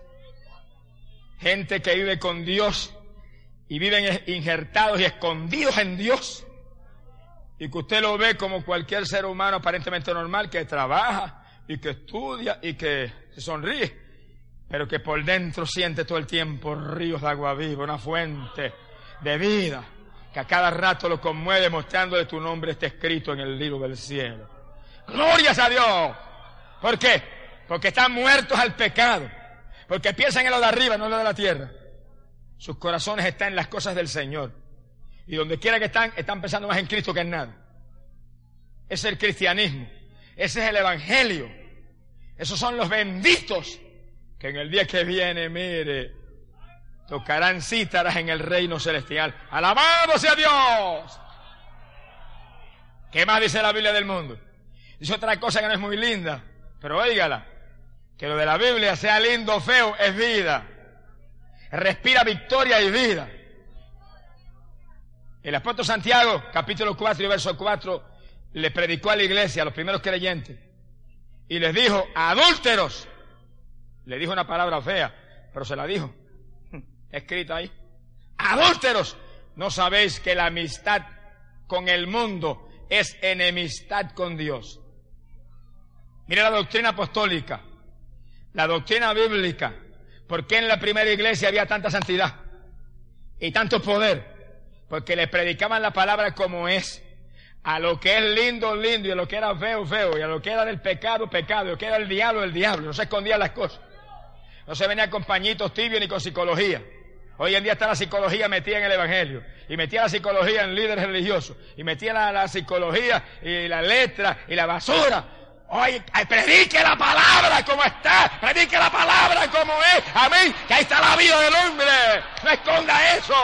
[SPEAKER 1] Gente que vive con Dios y viven injertados y escondidos en Dios. Y que usted lo ve como cualquier ser humano aparentemente normal que trabaja y que estudia y que se sonríe. Pero que por dentro siente todo el tiempo ríos de agua viva, una fuente de vida. Que a cada rato lo conmueve mostrándole tu nombre está escrito en el libro del cielo. ¡Glorias a Dios! ¿Por qué? Porque están muertos al pecado. Porque piensan en lo de arriba, no en lo de la tierra. Sus corazones están en las cosas del Señor. Y donde quiera que están, están pensando más en Cristo que en nada. Ese es el cristianismo. Ese es el evangelio. Esos son los benditos que en el día que viene, mire, tocarán cítaras en el reino celestial. ¡Alabado sea Dios! ¿Qué más dice la Biblia del mundo? Dice otra cosa que no es muy linda, pero óigala. Que lo de la Biblia, sea lindo o feo, es vida. Respira victoria y vida. El apóstol Santiago, capítulo cuatro y verso cuatro, le predicó a la iglesia, a los primeros creyentes, y les dijo, adúlteros. Le dijo una palabra fea, pero se la dijo. Escrito ahí. Adúlteros, ¿no sabéis que la amistad con el mundo es enemistad con Dios? Mire la doctrina apostólica, la doctrina bíblica. ¿Por qué en la primera iglesia había tanta santidad y tanto poder? Porque le predicaban la palabra como es. A lo que es lindo, lindo, y a lo que era feo, feo, y a lo que era del pecado, pecado, y a lo que era del diablo, el diablo. No se escondían las cosas. No se venía con pañitos tibios ni con psicología. Hoy en día está la psicología metida en el evangelio, y metía la psicología en líderes religiosos, y metía la, la psicología y la letra y la basura. Oye, predique la palabra como está, predique la palabra como es. Amén, que ahí está la vida del hombre. No esconda eso.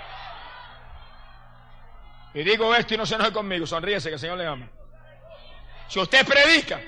[SPEAKER 1] Y digo esto y no se enoje conmigo, sonríese que el Señor le ama. Si usted predica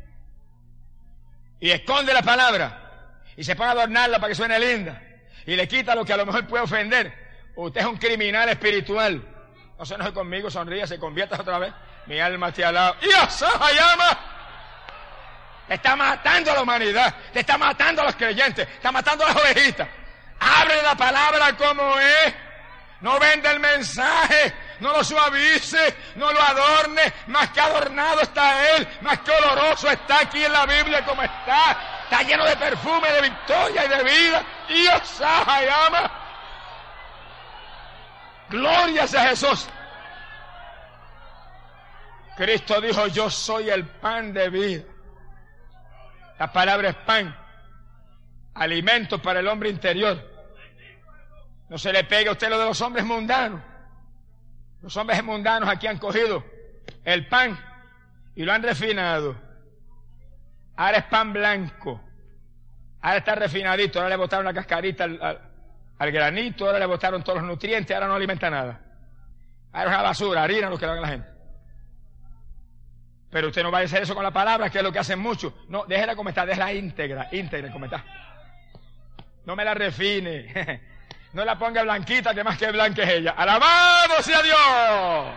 [SPEAKER 1] y esconde la palabra y se pone a adornarla para que suene linda y le quita lo que a lo mejor puede ofender, usted es un criminal espiritual. No se enoje conmigo, sonríe, se convierta otra vez. Mi alma te alaba. ¡Y Asaja llama! Te está matando a la humanidad, te está matando a los creyentes, está matando a las ovejitas. Abre la palabra como es. No vende el mensaje, no lo suavice, no lo adorne. Más que adornado está él, más que oloroso está aquí en la Biblia como está. Está lleno de perfume, de victoria y de vida. Y Osaja llama. Gloria a Jesús. Cristo dijo, yo soy el pan de vida. La palabra es pan, alimento para el hombre interior. No se le pegue a usted lo de los hombres mundanos. Los hombres mundanos aquí han cogido el pan y lo han refinado. Ahora es pan blanco. Ahora está refinadito. Ahora le botaron la cascarita al, al, al granito. Ahora le botaron todos los nutrientes. Ahora no alimenta nada. Ahora es una basura, harina lo que le dan a la gente. Pero usted no va a hacer eso con la palabra, que es lo que hacen muchos. No, déjela como está, déjela íntegra, íntegra como está. No me la refine. No la ponga blanquita, que más que blanca es ella. ¡Alabado sea Dios!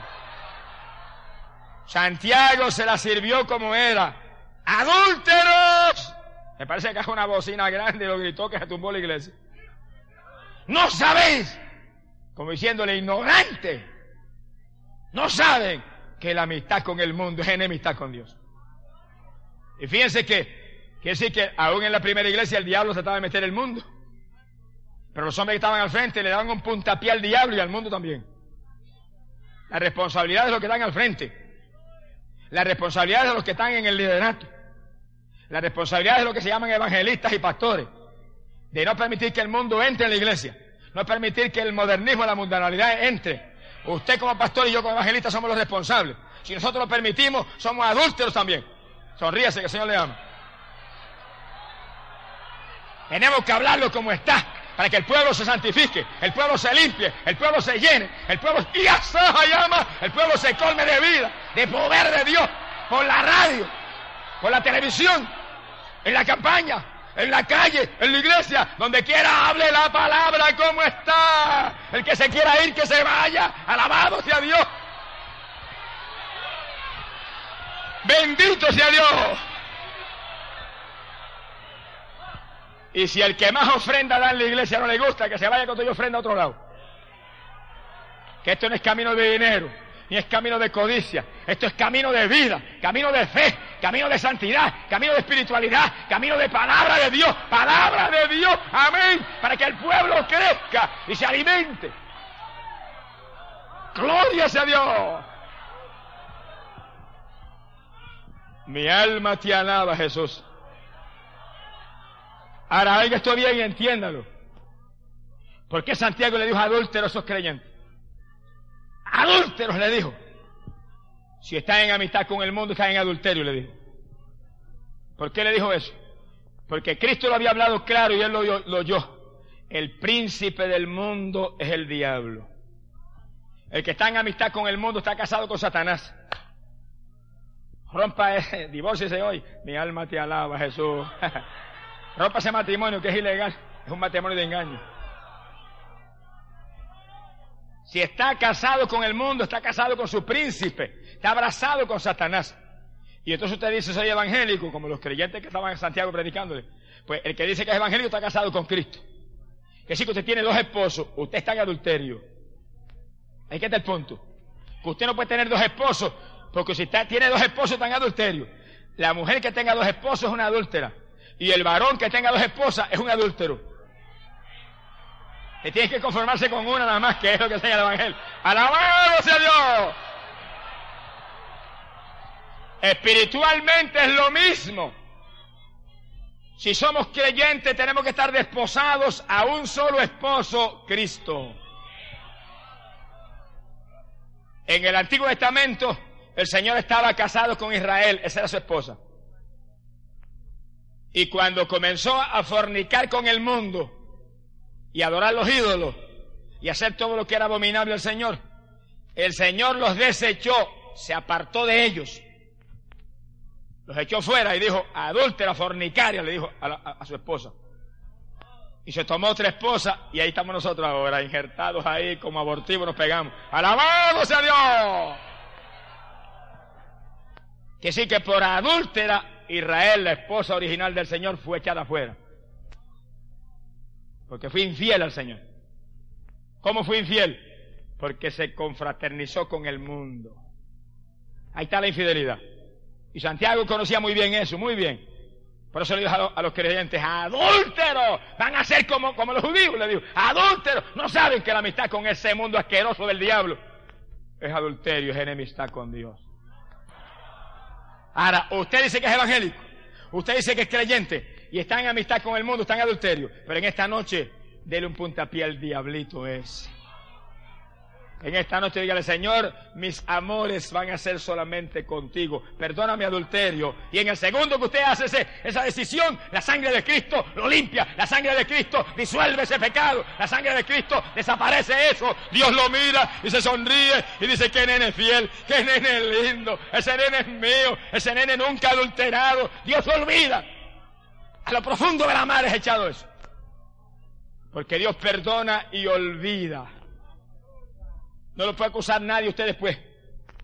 [SPEAKER 1] Santiago se la sirvió como era. ¡Adúlteros! Me parece que es una bocina grande y lo gritó que se tumbó la iglesia. ¡No sabéis! Como diciéndole, ignorante. No saben que la amistad con el mundo es enemistad con Dios. Y fíjense que, quiere decir que aún en la primera iglesia el diablo trataba de meter el mundo. Pero los hombres que estaban al frente le daban un puntapié al diablo y al mundo también. La responsabilidad de los que están al frente. La responsabilidad de los que están en el liderato. La responsabilidad de los que se llaman evangelistas y pastores. De no permitir que el mundo entre en la iglesia. No permitir que el modernismo, la mundanalidad entre. Usted como pastor y yo como evangelista somos los responsables. Si nosotros lo permitimos, somos adúlteros también. Sonríase que el Señor le ama. Tenemos que hablarlo como está, para que el pueblo se santifique, el pueblo se limpie, el pueblo se llene, el pueblo y asaja llama, el pueblo se colme de vida, de poder de Dios, por la radio, por la televisión, en la campaña, en la calle, en la iglesia, donde quiera hable la palabra como está. El que se quiera ir, que se vaya. Alabado sea Dios. Bendito sea Dios. Y si el que más ofrenda da en la iglesia no le gusta, que se vaya con toda ofrenda a otro lado. Que esto no es camino de dinero, ni es camino de codicia. Esto es camino de vida, camino de fe, camino de santidad, camino de espiritualidad, camino de palabra de Dios, palabra de Dios, amén, para que el pueblo crezca y se alimente. Gloria sea Dios. Mi alma te alaba, Jesús. Ahora, oiga esto bien y entiéndalo. ¿Por qué Santiago le dijo adúlteros a esos creyentes? Adúlteros le dijo. Si están en amistad con el mundo, están en adulterio, le dijo. ¿Por qué le dijo eso? Porque Cristo lo había hablado claro y él lo, lo oyó. El príncipe del mundo es el diablo. El que está en amistad con el mundo está casado con Satanás. Rompa ese, divórciese hoy. Mi alma te alaba, Jesús. Rompa ese matrimonio que es ilegal. Es un matrimonio de engaño. Si está casado con el mundo, está casado con su príncipe. Está abrazado con Satanás. Y entonces usted dice, soy evangélico, como los creyentes que estaban en Santiago predicándole. Pues el que dice que es evangélico está casado con Cristo. Que si usted tiene dos esposos, usted está en adulterio. Ahí que está el punto. Que usted no puede tener dos esposos, porque si está, tiene dos esposos está en adulterio. La mujer que tenga dos esposos es una adúltera. Y el varón que tenga dos esposas es un adúltero. Que tiene que conformarse con una nada más, que es lo que enseña el Evangelio. ¡Alabado sea Dios! Espiritualmente es lo mismo. Si somos creyentes tenemos que estar desposados a un solo esposo, Cristo. En el Antiguo Testamento el Señor estaba casado con Israel, esa era su esposa. Y cuando comenzó a fornicar con el mundo y adorar los ídolos y hacer todo lo que era abominable al Señor, el Señor los desechó, se apartó de ellos, los echó fuera y dijo, adúltera, fornicaria, le dijo a, la, a, a su esposa. Y se tomó otra esposa y ahí estamos nosotros ahora, injertados ahí como abortivos, nos pegamos. ¡Alabado sea Dios! Que sí que por adúltera Israel, la esposa original del Señor, fue echada afuera. Porque fue infiel al Señor. ¿Cómo fue infiel? Porque se confraternizó con el mundo. Ahí está la infidelidad. Y Santiago conocía muy bien eso, muy bien. Por eso le dijo a los, a los creyentes, adúlteros, van a ser como, como los judíos, le dijo, adúlteros, no saben que la amistad con ese mundo asqueroso del diablo es adulterio, es enemistad con Dios. Ahora, usted dice que es evangélico, usted dice que es creyente y está en amistad con el mundo, está en adulterio, pero en esta noche, dele un puntapié al diablito ese. En esta noche dígale, Señor, mis amores van a ser solamente contigo, perdona mi adulterio. Y en el segundo que usted hace ese, esa decisión, la sangre de Cristo lo limpia, la sangre de Cristo disuelve ese pecado, la sangre de Cristo desaparece eso. Dios lo mira y se sonríe y dice, qué nene fiel, qué nene lindo, ese nene es mío, ese nene nunca adulterado. Dios olvida, a lo profundo de la mar es echado eso, porque Dios perdona y olvida. No lo puede acusar nadie usted después.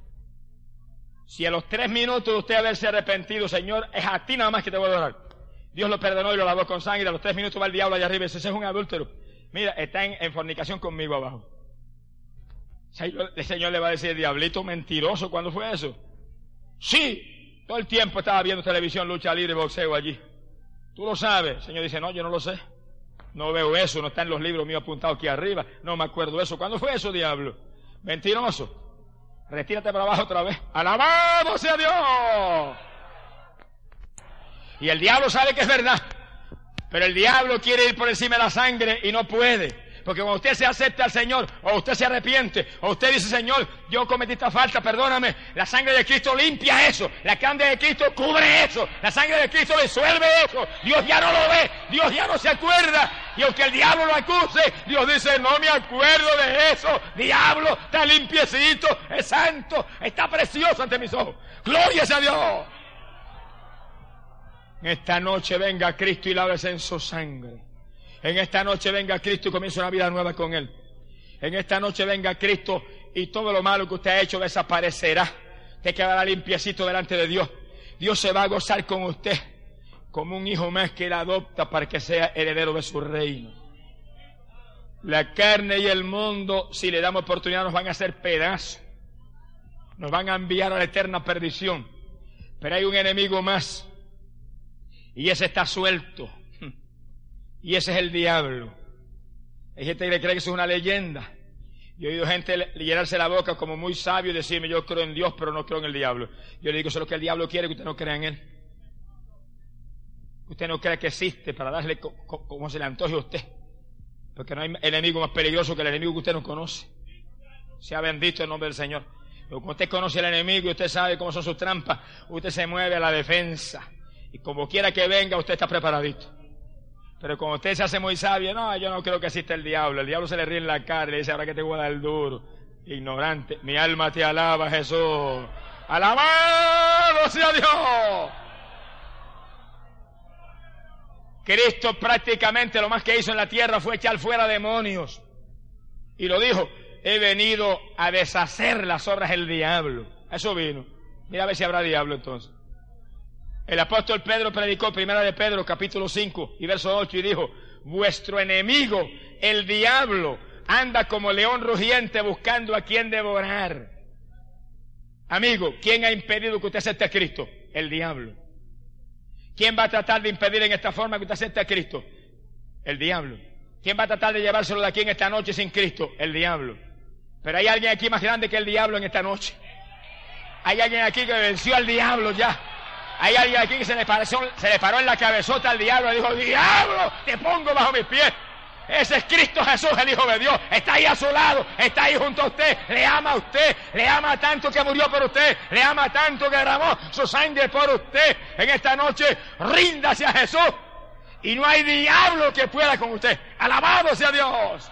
[SPEAKER 1] Si a los tres minutos de usted haberse arrepentido, Señor, es a ti nada más que te voy a adorar. Dios lo perdonó y lo lavó con sangre. A los tres minutos va el diablo allá arriba y dice, ese es un adúltero. Mira, está en, en fornicación conmigo abajo. El Señor le va a decir, diablito mentiroso, ¿cuándo fue eso? Sí, todo el tiempo estaba viendo televisión, lucha libre, boxeo allí. Tú lo sabes. El Señor dice, no, yo no lo sé. No veo eso, no está en los libros míos apuntados aquí arriba. No me acuerdo eso. ¿Cuándo fue eso, diablo? Mentiroso. Retírate para abajo otra vez. ¡Alabado sea Dios! Y el diablo sabe que es verdad. Pero el diablo quiere ir por encima de la sangre y no puede. Porque cuando usted se acepta al Señor, o usted se arrepiente, o usted dice, Señor, yo cometí esta falta, perdóname, la sangre de Cristo limpia eso, la sangre de Cristo cubre eso, la sangre de Cristo disuelve eso, Dios ya no lo ve, Dios ya no se acuerda, y aunque el diablo lo acuse, Dios dice, no me acuerdo de eso, diablo, está limpiecito, es santo, está precioso ante mis ojos, gloria a Dios. Esta noche venga Cristo y lávese en su sangre. En esta noche venga Cristo y comienza una vida nueva con Él. En esta noche venga Cristo y todo lo malo que usted ha hecho desaparecerá. Te quedará limpiecito delante de Dios. Dios se va a gozar con usted como un hijo más que Él adopta para que sea heredero de su reino. La carne y el mundo, si le damos oportunidad, nos van a hacer pedazos. Nos van a enviar a la eterna perdición. Pero hay un enemigo más. Y ese está suelto. Y ese es el diablo. Hay gente que cree que eso es una leyenda. Yo he oído gente llenarse la boca como muy sabio y decirme, yo creo en Dios, pero no creo en el diablo. Yo le digo, eso es lo que el diablo quiere, que usted no crea en él. Usted no cree que existe para darle co co como se le antoje a usted. Porque no hay enemigo más peligroso que el enemigo que usted no conoce. Sea bendito el nombre del Señor. Pero como usted conoce al enemigo y usted sabe cómo son sus trampas, usted se mueve a la defensa. Y como quiera que venga, usted está preparadito. Pero como usted se hace muy sabio, no, yo no creo que exista el diablo. El diablo se le ríe en la cara y le dice, ahora que te voy a dar duro. Ignorante, mi alma te alaba, Jesús. ¡Alabado sea Dios! Cristo prácticamente lo más que hizo en la tierra fue echar fuera demonios. Y lo dijo, he venido a deshacer las obras del diablo. Eso vino. Mira a ver si habrá diablo entonces. El apóstol Pedro predicó, primera de Pedro, capítulo cinco y verso ocho, y dijo, vuestro enemigo, el diablo, anda como león rugiente buscando a quien devorar. Amigo, ¿quién ha impedido que usted acepte a Cristo? El diablo. ¿Quién va a tratar de impedir en esta forma que usted acepte a Cristo? El diablo. ¿Quién va a tratar de llevárselo de aquí en esta noche sin Cristo? El diablo. Pero hay alguien aquí más grande que el diablo en esta noche. Hay alguien aquí que venció al diablo ya. Hay alguien aquí que se le, pareció, se le paró en la cabezota al diablo y dijo, diablo, te pongo bajo mis pies. Ese es Cristo Jesús, el Hijo de Dios. Está ahí a su lado, está ahí junto a usted. Le ama a usted, le ama tanto que murió por usted. Le ama tanto que derramó su sangre por usted. En esta noche, ríndase a Jesús. Y no hay diablo que pueda con usted. Alabado sea Dios.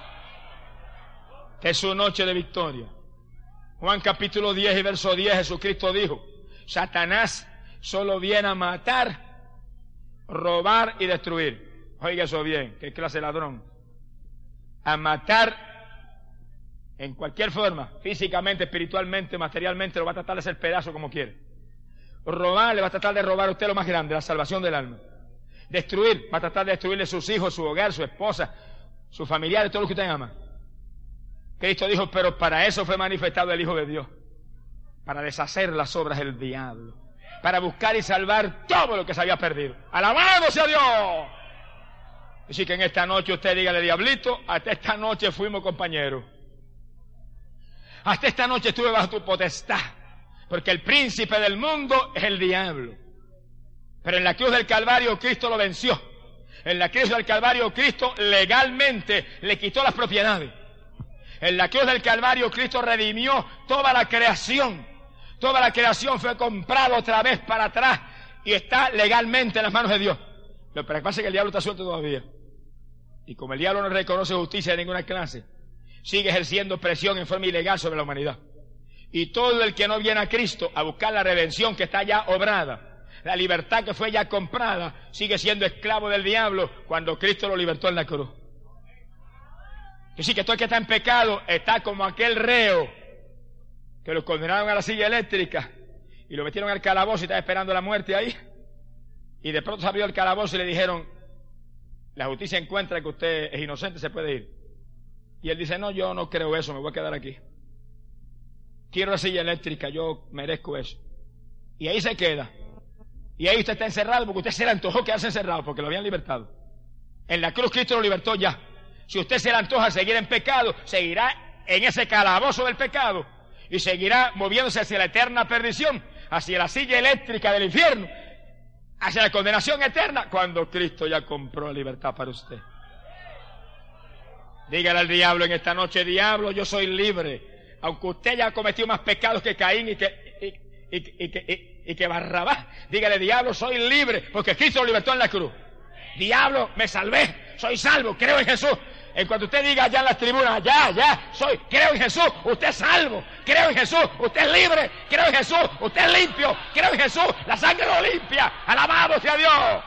[SPEAKER 1] Que es su noche de victoria. Juan capítulo diez y verso diez, Jesucristo dijo, Satanás solo viene a matar, robar y destruir. Oiga eso bien, qué clase de ladrón. A matar en cualquier forma, físicamente, espiritualmente, materialmente, lo va a tratar de hacer pedazo como quiere. Robar, le va a tratar de robar a usted lo más grande, la salvación del alma. Destruir, va a tratar de destruirle sus hijos, su hogar, su esposa, sus familiares, todo lo que usted ama. Cristo dijo, pero para eso fue manifestado el Hijo de Dios, para deshacer las obras del diablo, para buscar y salvar todo lo que se había perdido. ¡Alabado sea Dios! Así que en esta noche usted dígale, diablito, hasta esta noche fuimos compañeros. Hasta esta noche estuve bajo tu potestad, porque el príncipe del mundo es el diablo. Pero en la cruz del Calvario Cristo lo venció. En la cruz del Calvario Cristo legalmente le quitó las propiedades. En la cruz del Calvario Cristo redimió toda la creación. Toda la creación fue comprada otra vez para atrás y está legalmente en las manos de Dios. Lo que pasa es que el diablo está suelto todavía. Y como el diablo no reconoce justicia de ninguna clase, sigue ejerciendo presión en forma ilegal sobre la humanidad. Y todo el que no viene a Cristo a buscar la redención que está ya obrada, la libertad que fue ya comprada, sigue siendo esclavo del diablo cuando Cristo lo libertó en la cruz. Así que todo el que está en pecado está como aquel reo que lo condenaron a la silla eléctrica y lo metieron al calabozo y está esperando la muerte ahí. y de pronto se abrió el calabozo y le dijeron, la justicia encuentra que usted es inocente, se puede ir. Y él dice, no, yo no creo eso, me voy a quedar aquí. Quiero la silla eléctrica, yo merezco eso. Y ahí se queda. Y ahí usted está encerrado porque usted se le antojó quedarse encerrado porque lo habían libertado. En la cruz Cristo lo libertó ya. Si usted se le antoja seguir en pecado, seguirá en ese calabozo del pecado y seguirá moviéndose hacia la eterna perdición, hacia la silla eléctrica del infierno, hacia la condenación eterna, cuando Cristo ya compró la libertad para usted. Dígale al diablo en esta noche, diablo, yo soy libre, aunque usted haya cometido más pecados que Caín y que, y, y, y, y, y que Barrabás. Dígale, diablo, soy libre, porque Cristo lo libertó en la cruz. Diablo, me salvé, soy salvo, creo en Jesús. En cuanto usted diga allá en las tribunas, ya, ya, soy, creo en Jesús, usted es salvo, creo en Jesús, usted es libre, creo en Jesús, usted es limpio, creo en Jesús, la sangre lo limpia, alabado sea Dios.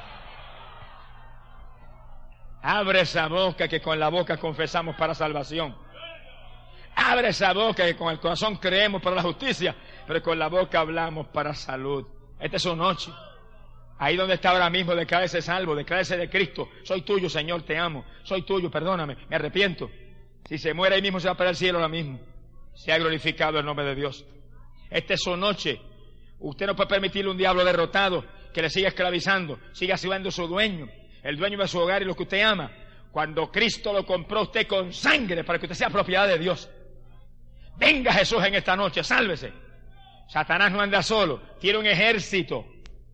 [SPEAKER 1] Abre esa boca que con la boca confesamos para salvación. Abre esa boca que con el corazón creemos para la justicia, pero con la boca hablamos para salud. Esta es su noche. Ahí donde está ahora mismo, declárese salvo, declárese de Cristo. Soy tuyo, Señor, te amo. Soy tuyo, perdóname, me arrepiento. Si se muere ahí mismo, se va para el cielo ahora mismo. Se ha glorificado el nombre de Dios. Esta es su noche. Usted no puede permitirle a un diablo derrotado que le siga esclavizando, siga siendo su dueño, el dueño de su hogar y lo que usted ama. Cuando Cristo lo compró usted con sangre para que usted sea propiedad de Dios. Venga Jesús en esta noche, sálvese. Satanás no anda solo, tiene un ejército.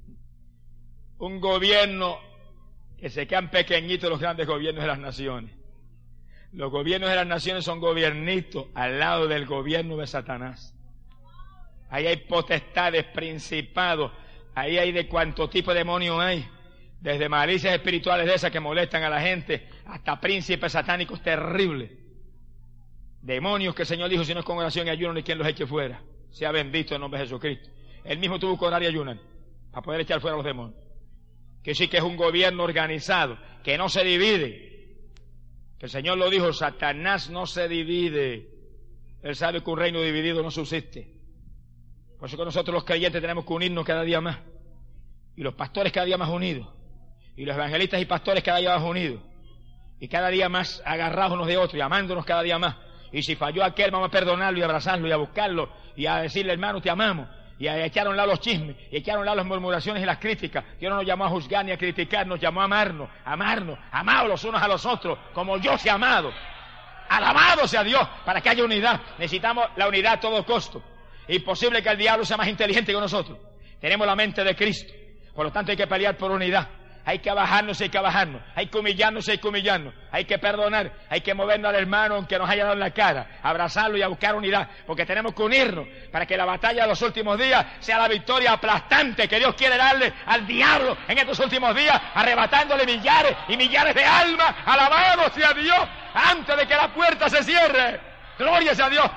[SPEAKER 1] Un gobierno que se quedan pequeñitos los grandes gobiernos de las naciones. Los gobiernos de las naciones son gobiernitos al lado del gobierno de Satanás. Ahí hay potestades, principados, ahí hay de cuánto tipo de demonios hay, desde malicias espirituales de esas que molestan a la gente, hasta príncipes satánicos terribles. Demonios que el Señor dijo, si no es con oración y ayuno, ni quien los eche fuera. Sea bendito el nombre de Jesucristo. Él mismo tuvo que orar y ayunar para poder echar fuera a los demonios. Que sí que es un gobierno organizado, que no se divide. Que el Señor lo dijo, Satanás no se divide. Él sabe que un reino dividido no subsiste. Por eso que nosotros los creyentes tenemos que unirnos cada día más. Y los pastores cada día más unidos. Y los evangelistas y pastores cada día más unidos. Y cada día más agarrados unos de otros y amándonos cada día más. Y si falló aquel, vamos a perdonarlo y abrazarlo y a buscarlo y a decirle, hermano, te amamos. Y a echar a un lado los chismes, y a echar a un lado las murmuraciones y las críticas. Dios no nos llamó a juzgar ni a criticar, nos llamó a amarnos, amarnos, amados los unos a los otros, como yo se ha amado. Alabado sea Dios, para que haya unidad. Necesitamos la unidad a todo costo. Imposible que el diablo sea más inteligente que nosotros. Tenemos la mente de Cristo, por lo tanto hay que pelear por unidad. Hay que bajarnos, hay que bajarnos, hay que humillarnos, hay que humillarnos, hay que perdonar, hay que movernos al hermano aunque nos haya dado en la cara, abrazarlo y a buscar unidad, porque tenemos que unirnos para que la batalla de los últimos días sea la victoria aplastante que Dios quiere darle al diablo en estos últimos días, arrebatándole millares y millares de almas. Alabado sea Dios, antes de que la puerta se cierre. Gloria sea Dios.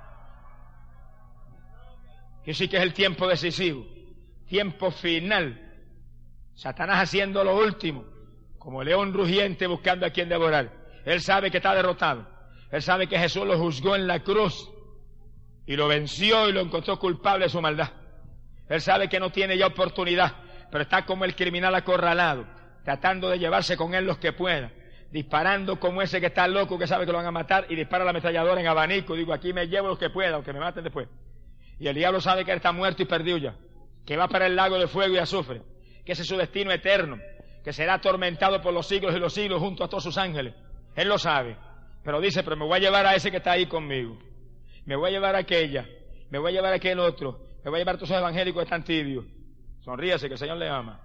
[SPEAKER 1] Que sí que es el tiempo decisivo, tiempo final. Satanás haciendo lo último, como león rugiente buscando a quien devorar. Él sabe que está derrotado. Él sabe que Jesús lo juzgó en la cruz y lo venció y lo encontró culpable de su maldad. Él sabe que no tiene ya oportunidad, pero está como el criminal acorralado, tratando de llevarse con él los que pueda, disparando como ese que está loco, que sabe que lo van a matar y dispara la ametralladora en abanico. Digo, aquí me llevo los que pueda, aunque me maten después. Y el diablo sabe que él está muerto y perdido ya, que va para el lago de fuego y azufre, que ese es su destino eterno, que será atormentado por los siglos y los siglos junto a todos sus ángeles. Él lo sabe, pero dice, pero me voy a llevar a ese que está ahí conmigo, me voy a llevar a aquella, me voy a llevar a aquel otro, me voy a llevar a todos esos evangélicos que están tibios. Sonríase, que el Señor le ama.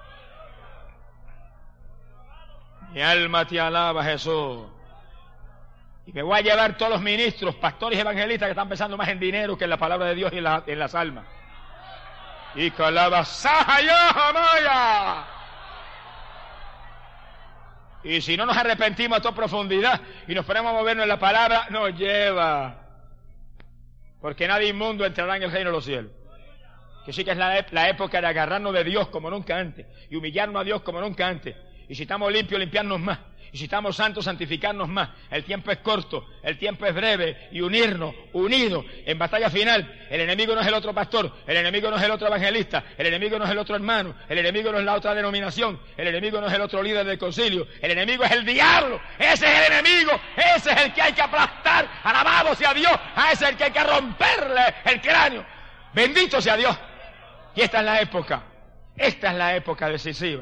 [SPEAKER 1] Mi alma te alaba, Jesús. Y me voy a llevar todos los ministros, pastores y evangelistas que están pensando más en dinero que en la palabra de Dios y en, la, en las almas. Y Maya. Y si no nos arrepentimos a toda profundidad y nos ponemos a movernos en la palabra, nos lleva. Porque nadie inmundo entrará en el reino de los cielos. Que sí que es la, la época de agarrarnos de Dios como nunca antes y humillarnos a Dios como nunca antes Y si estamos limpios, limpiarnos más. Y si estamos santos, santificarnos más. El tiempo es corto, el tiempo es breve, y unirnos, unidos, en batalla final. El enemigo no es el otro pastor, el enemigo no es el otro evangelista, el enemigo no es el otro hermano, el enemigo no es la otra denominación, el enemigo no es el otro líder del concilio, el enemigo es el diablo. Ese es el enemigo, ese es el que hay que aplastar. Alabado sea Dios, a ese es el que hay que romperle el cráneo. Bendito sea Dios. Y esta es la época, esta es la época decisiva.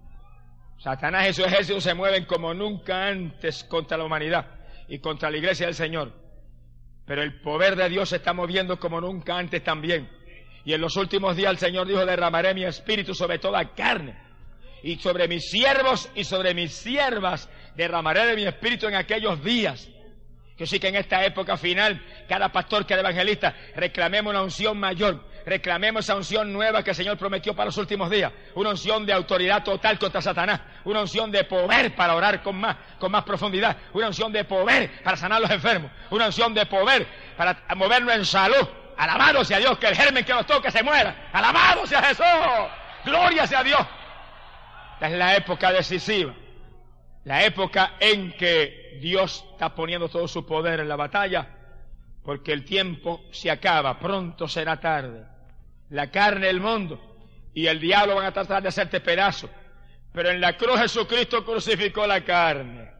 [SPEAKER 1] Satanás y su ejército se mueven como nunca antes contra la humanidad y contra la iglesia del Señor. Pero el poder de Dios se está moviendo como nunca antes también. Y en los últimos días el Señor dijo: derramaré mi espíritu sobre toda carne. Y sobre mis siervos y sobre mis siervas derramaré de mi espíritu en aquellos días. Que sí que en esta época final, cada pastor, cada evangelista, reclamemos una unción mayor. Reclamemos esa unción nueva que el Señor prometió para los últimos días. Una unción de autoridad total contra Satanás. Una unción de poder para orar con más, con más profundidad. Una unción de poder para sanar a los enfermos. Una unción de poder para movernos en salud. Alabado sea Dios, que el germen que nos toque se muera. Alabado sea Jesús. Gloria sea Dios. Esta es la época decisiva. La época en que Dios está poniendo todo su poder en la batalla. Porque el tiempo se acaba, pronto será tarde. La carne, el mundo y el diablo van a tratar de hacerte pedazos. Pero en la cruz Jesucristo crucificó la carne.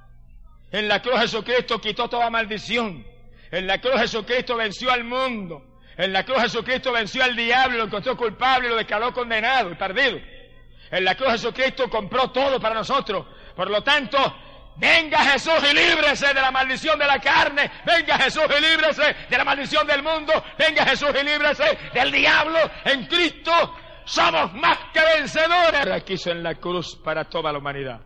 [SPEAKER 1] En la cruz Jesucristo quitó toda maldición. En la cruz Jesucristo venció al mundo. En la cruz Jesucristo venció al diablo, lo encontró culpable y lo declaró condenado y perdido. En la cruz Jesucristo compró todo para nosotros. Por lo tanto, venga Jesús y líbrese de la maldición de la carne. Venga Jesús y líbrese de la maldición del mundo. Venga Jesús y líbrese del diablo. En Cristo somos más que vencedores. La quiso en la cruz para toda la humanidad.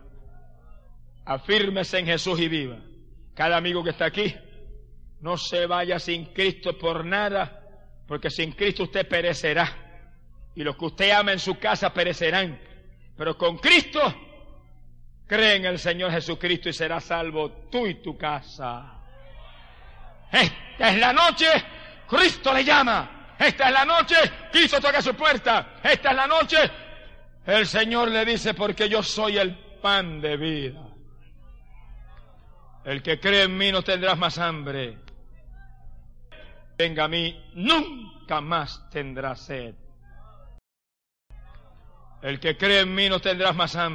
[SPEAKER 1] Afírmese en Jesús y viva. Cada amigo que está aquí, no se vaya sin Cristo por nada, porque sin Cristo usted perecerá. Y los que usted ama en su casa perecerán. Pero con Cristo, cree en el Señor Jesucristo y serás salvo tú y tu casa. Esta es la noche, Cristo le llama. Esta es la noche, Cristo toca su puerta. Esta es la noche, el Señor le dice: porque yo soy el pan de vida. El que cree en mí no tendrás más hambre. Venga a mí, nunca más tendrás sed. El que cree en mí no tendrás más hambre.